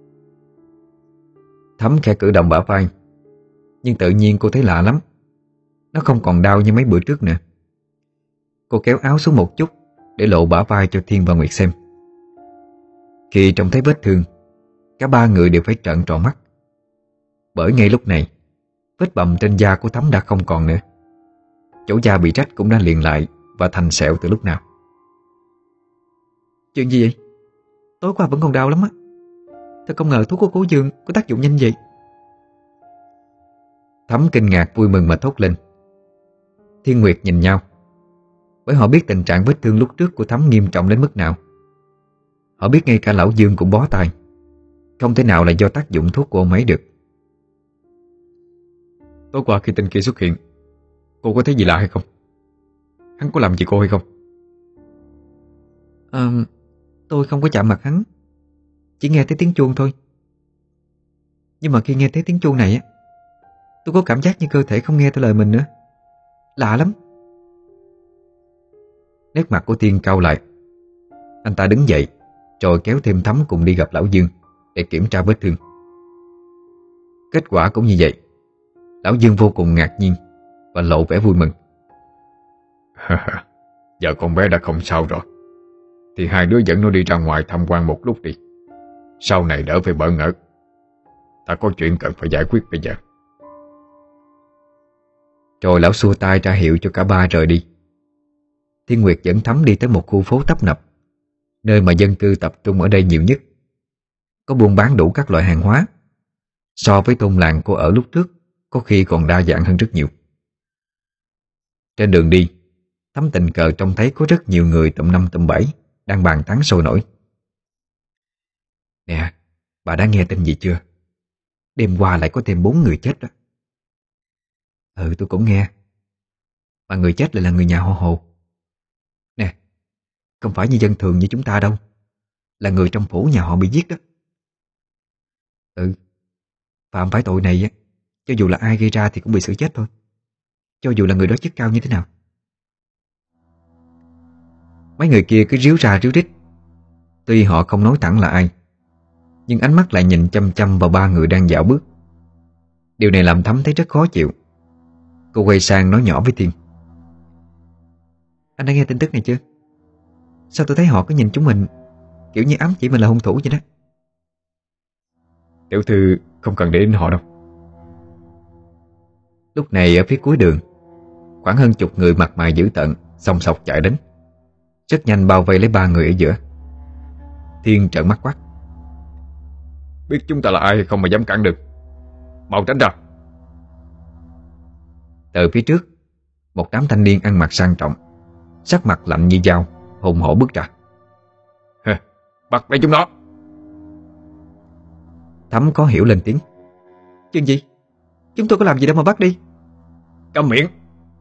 Thắm khẽ cử động bả vai, nhưng tự nhiên cô thấy lạ lắm. Nó không còn đau như mấy bữa trước nữa. Cô kéo áo xuống một chút để lộ bả vai cho Thiên và Nguyệt xem. Khi trông thấy vết thương, cả ba người đều phải trợn tròn mắt. Bởi ngay lúc này, vết bầm trên da của Thắm đã không còn nữa. Chỗ da bị rách cũng đã liền lại và thành sẹo từ lúc nào. Chuyện gì vậy? Tối qua vẫn còn đau lắm á. Thật không ngờ thuốc của cố Dương có tác dụng nhanh vậy. Thắm kinh ngạc vui mừng mà thốt lên. Thiên Nguyệt nhìn nhau, bởi họ biết tình trạng vết thương lúc trước của Thắm nghiêm trọng đến mức nào. Họ biết ngay cả lão Dương cũng bó tay, không thể nào là do tác dụng thuốc của ông ấy được. Tối qua khi tên kia xuất hiện, cô có thấy gì lạ hay không? Hắn có làm gì cô hay không? À, tôi không có chạm mặt hắn, chỉ nghe thấy tiếng chuông thôi. Nhưng mà khi nghe thấy tiếng chuông này á, tôi có cảm giác như cơ thể không nghe theo lời mình nữa. Lạ lắm. Nét mặt của Thiên cau lại. Anh ta đứng dậy rồi kéo thêm Thắm cùng đi gặp lão Dương để kiểm tra vết thương. Kết quả cũng như vậy. Lão Dương vô cùng ngạc nhiên và lộ vẻ vui mừng. Giờ con bé đã không sao rồi, thì hai đứa dẫn nó đi ra ngoài tham quan một lúc đi. Sau này đỡ phải bỡ ngỡ. Ta có chuyện cần phải giải quyết bây giờ. Rồi lão xua tay ra hiệu cho cả ba rời đi. Thiên Nguyệt dẫn Thắm đi tới một khu phố tấp nập, nơi mà dân cư tập trung ở đây nhiều nhất. Có buôn bán đủ các loại hàng hóa. So với thôn làng cô ở lúc trước, có khi còn đa dạng hơn rất nhiều. Trên đường đi, Thắm tình cờ trông thấy có rất nhiều người tụm năm tụm bảy đang bàn tán sôi nổi. Nè, bà đã nghe tin gì chưa? Đêm qua lại có thêm bốn người chết đó. Ừ, tôi cũng nghe. Mà người chết lại là người nhà họ Hồ. Nè, không phải như dân thường như chúng ta đâu, là người trong phủ nhà họ bị giết đó. Ừ, phạm phải tội này á, cho dù là ai gây ra thì cũng bị xử chết thôi, cho dù là người đó chức cao như thế nào. Mấy người kia cứ ríu ra ríu rít. Tuy họ không nói thẳng là ai, nhưng ánh mắt lại nhìn chăm chăm vào ba người đang dạo bước. Điều này làm Thắm thấy rất khó chịu. Cô quay sang nói nhỏ với Thiên. Anh đã nghe tin tức này chưa? Sao tôi thấy họ cứ nhìn chúng mình kiểu như ám chỉ mình là hung thủ vậy đó. Tiểu thư không cần để đến họ đâu. Lúc này ở phía cuối đường, khoảng hơn chục người mặt mày dữ tợn xông xộc chạy đến, rất nhanh bao vây lấy ba người ở giữa. Thiên trợn mắt quát. Biết chúng ta là ai hay không mà dám cản được, mau tránh ra. Từ phía trước, một đám thanh niên ăn mặc sang trọng, sắc mặt lạnh như dao, hùng hổ bước ra. Bắt lấy chúng nó. Thắm có hiểu lên tiếng. Chuyện gì? Chúng tôi có làm gì đâu mà bắt đi. Câm miệng.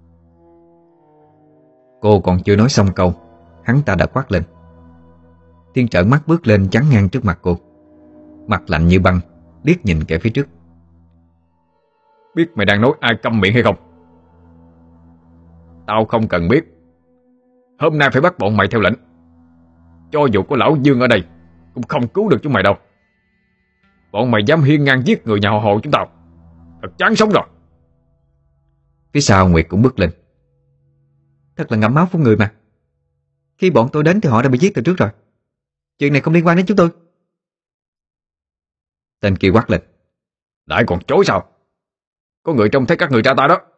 Cô còn chưa nói xong câu, hắn ta đã quát lên. Thiên trợn mắt bước lên chắn ngang trước mặt cô, mặt lạnh như băng, liếc nhìn kẻ phía trước. Biết mày đang nói ai câm miệng hay không? Tao không cần biết. Hôm nay phải bắt bọn mày theo lệnh. Cho dù có lão Dương ở đây cũng không cứu được chúng mày đâu. Bọn mày dám hiên ngang giết người nhà họ Hồ chúng tao, thật chán sống rồi. Phía sau Nguyệt cũng bước lên. Thật là ngậm máu phun người mà. Khi bọn tôi đến thì họ đã bị giết từ trước rồi. Chuyện này không liên quan đến chúng tôi. Tên kia quát lên. Lại còn chối sao? Có người trông thấy các người ra tay đó.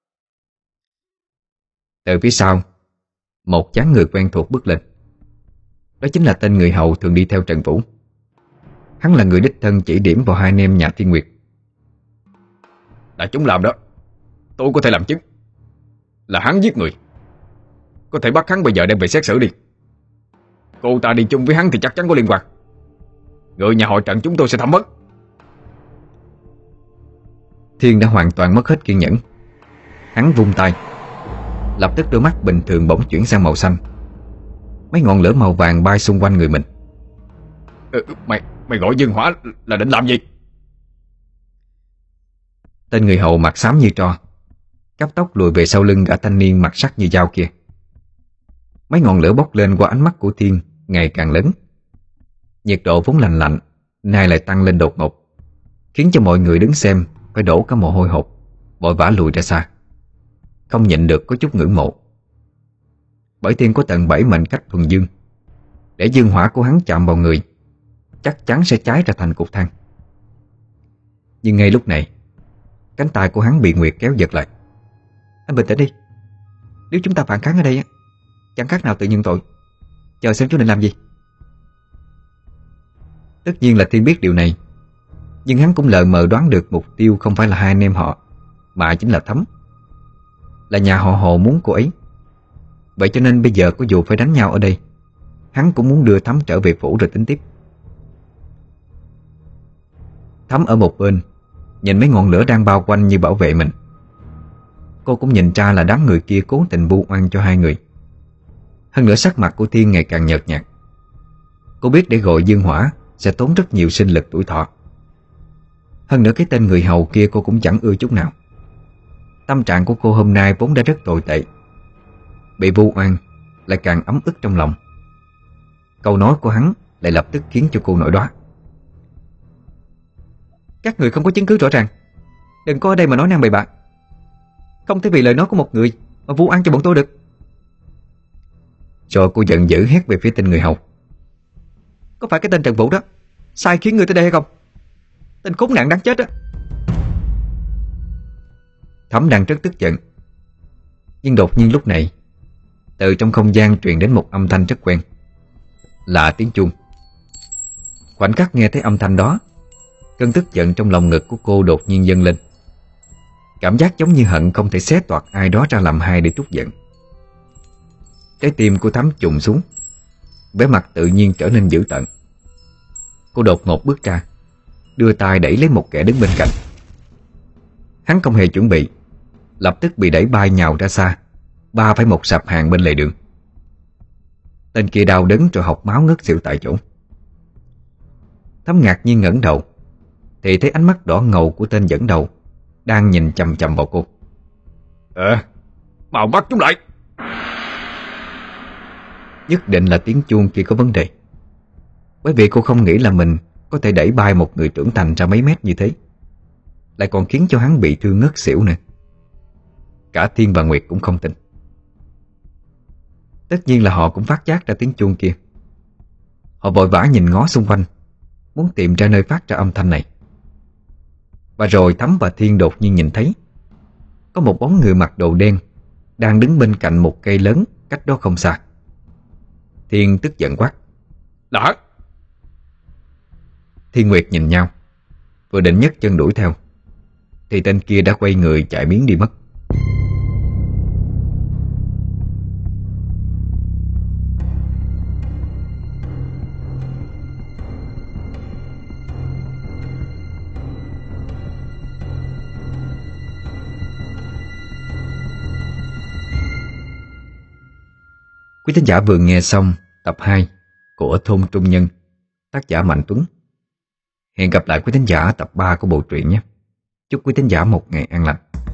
Từ phía sau, một dáng người quen thuộc bước lên. Đó chính là tên người hầu thường đi theo Trần Vũ. Hắn là người đích thân chỉ điểm vào hai anh em nhà Thiên Nguyệt. Là chúng làm đó. Tôi có thể làm chứng. Là hắn giết người. Có thể bắt hắn bây giờ đem về xét xử đi. Cô ta đi chung với hắn thì chắc chắn có liên quan. Người nhà họ Trần chúng tôi sẽ thẩm vấn. Thiên đã hoàn toàn mất hết kiên nhẫn. Hắn vung tay, lập tức đôi mắt bình thường bỗng chuyển sang màu xanh. Mấy ngọn lửa màu vàng bay xung quanh người mình. ừ, Mày mày gọi Dương Hỏa là định làm gì? Tên người hầu mặt xám như tro cấp tốc lùi về sau lưng gã thanh niên mặt sắc như dao kia. Mấy ngọn lửa bốc lên qua ánh mắt của Thiên ngày càng lớn. Nhiệt độ vốn lạnh lạnh nay lại tăng lên đột ngột, khiến cho mọi người đứng xem phải đổ cả mồ hôi hột, vội vã lùi ra xa. Không nhịn được có chút ngưỡng mộ. Bởi Thiên có tận bảy mệnh cách thuần dương. Để dương hỏa của hắn chạm vào người, chắc chắn sẽ cháy ra thành cục than. Nhưng ngay lúc này, cánh tay của hắn bị Nguyệt kéo giật lại. Anh bình tĩnh đi. Nếu chúng ta phản kháng ở đây, chẳng khác nào tự nhận tội. Chờ xem chú định làm gì. Tất nhiên là Thiên biết điều này, nhưng hắn cũng lờ mờ đoán được mục tiêu không phải là hai anh em họ, mà chính là Thắm. Là nhà họ Hồ muốn cô ấy. Vậy cho nên bây giờ có dù phải đánh nhau ở đây, hắn cũng muốn đưa Thắm trở về phủ rồi tính tiếp. Thắm ở một bên nhìn mấy ngọn lửa đang bao quanh như bảo vệ mình. Cô cũng nhìn ra là đám người kia cố tình vu oan cho hai người. Hơn nữa sắc mặt của Thiên ngày càng nhợt nhạt. Cô biết để gọi dương hỏa sẽ tốn rất nhiều sinh lực tuổi thọ. Hơn nữa cái tên người hầu kia cô cũng chẳng ưa chút nào. Tâm trạng của cô hôm nay vốn đã rất tồi tệ. Bị vu oan lại càng ấm ức trong lòng. Câu nói của hắn lại lập tức khiến cho cô nổi đoá. Các người không có chứng cứ rõ ràng, đừng có ở đây mà nói năng bậy bạ. Không thể vì lời nói của một người mà vu oan cho bọn tôi được. Rồi cô giận dữ hét về phía tên người hầu. Có phải cái tên Trần Vũ đó sai khiến người tới đây hay không? Tên khốn nạn đáng chết á. Thắm đang rất tức giận, nhưng đột nhiên lúc này từ trong không gian truyền đến một âm thanh rất quen, là tiếng chuông. Khoảnh khắc nghe thấy âm thanh đó, cơn tức giận trong lòng ngực của cô đột nhiên dâng lên. Cảm giác giống như hận không thể xé toạc ai đó ra làm hai để trút giận. Trái tim cô Thắm trùng xuống, vẻ mặt tự nhiên trở nên dữ tợn. Cô đột ngột bước ra, đưa tay đẩy lấy một kẻ đứng bên cạnh. Hắn không hề chuẩn bị, lập tức bị đẩy bay nhào ra xa, ba phải một sạp hàng bên lề đường. Tên kia đau đớn rồi học máu ngất xỉu tại chỗ. Thắm ngạc nhiên ngẩng đầu thì thấy ánh mắt đỏ ngầu của tên dẫn đầu đang nhìn chằm chằm vào cô. Ờ, mau bắt chúng lại. Nhất định là tiếng chuông kia có vấn đề, bởi vì cô không nghĩ là mình có thể đẩy bay một người trưởng thành ra mấy mét như thế, lại còn khiến cho hắn bị thương ngất xỉu nữa. Cả Thiên và Nguyệt cũng không tin. Tất nhiên là họ cũng phát giác ra tiếng chuông kia. Họ vội vã nhìn ngó xung quanh, muốn tìm ra nơi phát ra âm thanh này. Và rồi Thắm và Thiên đột nhiên nhìn thấy có một bóng người mặc đồ đen đang đứng bên cạnh một cây lớn cách đó không xa. Thiên tức giận quát: Là hắn! Thiên Nguyệt nhìn nhau, vừa định nhấc chân đuổi theo thì tên kia đã quay người chạy biến đi mất. Quý thính giả vừa nghe xong tập hai của Thôn Trung Nhân, tác giả Mạnh Tuấn. Hẹn gặp lại quý thính giả tập ba của bộ truyện nhé. Chúc quý thính giả một ngày an lành.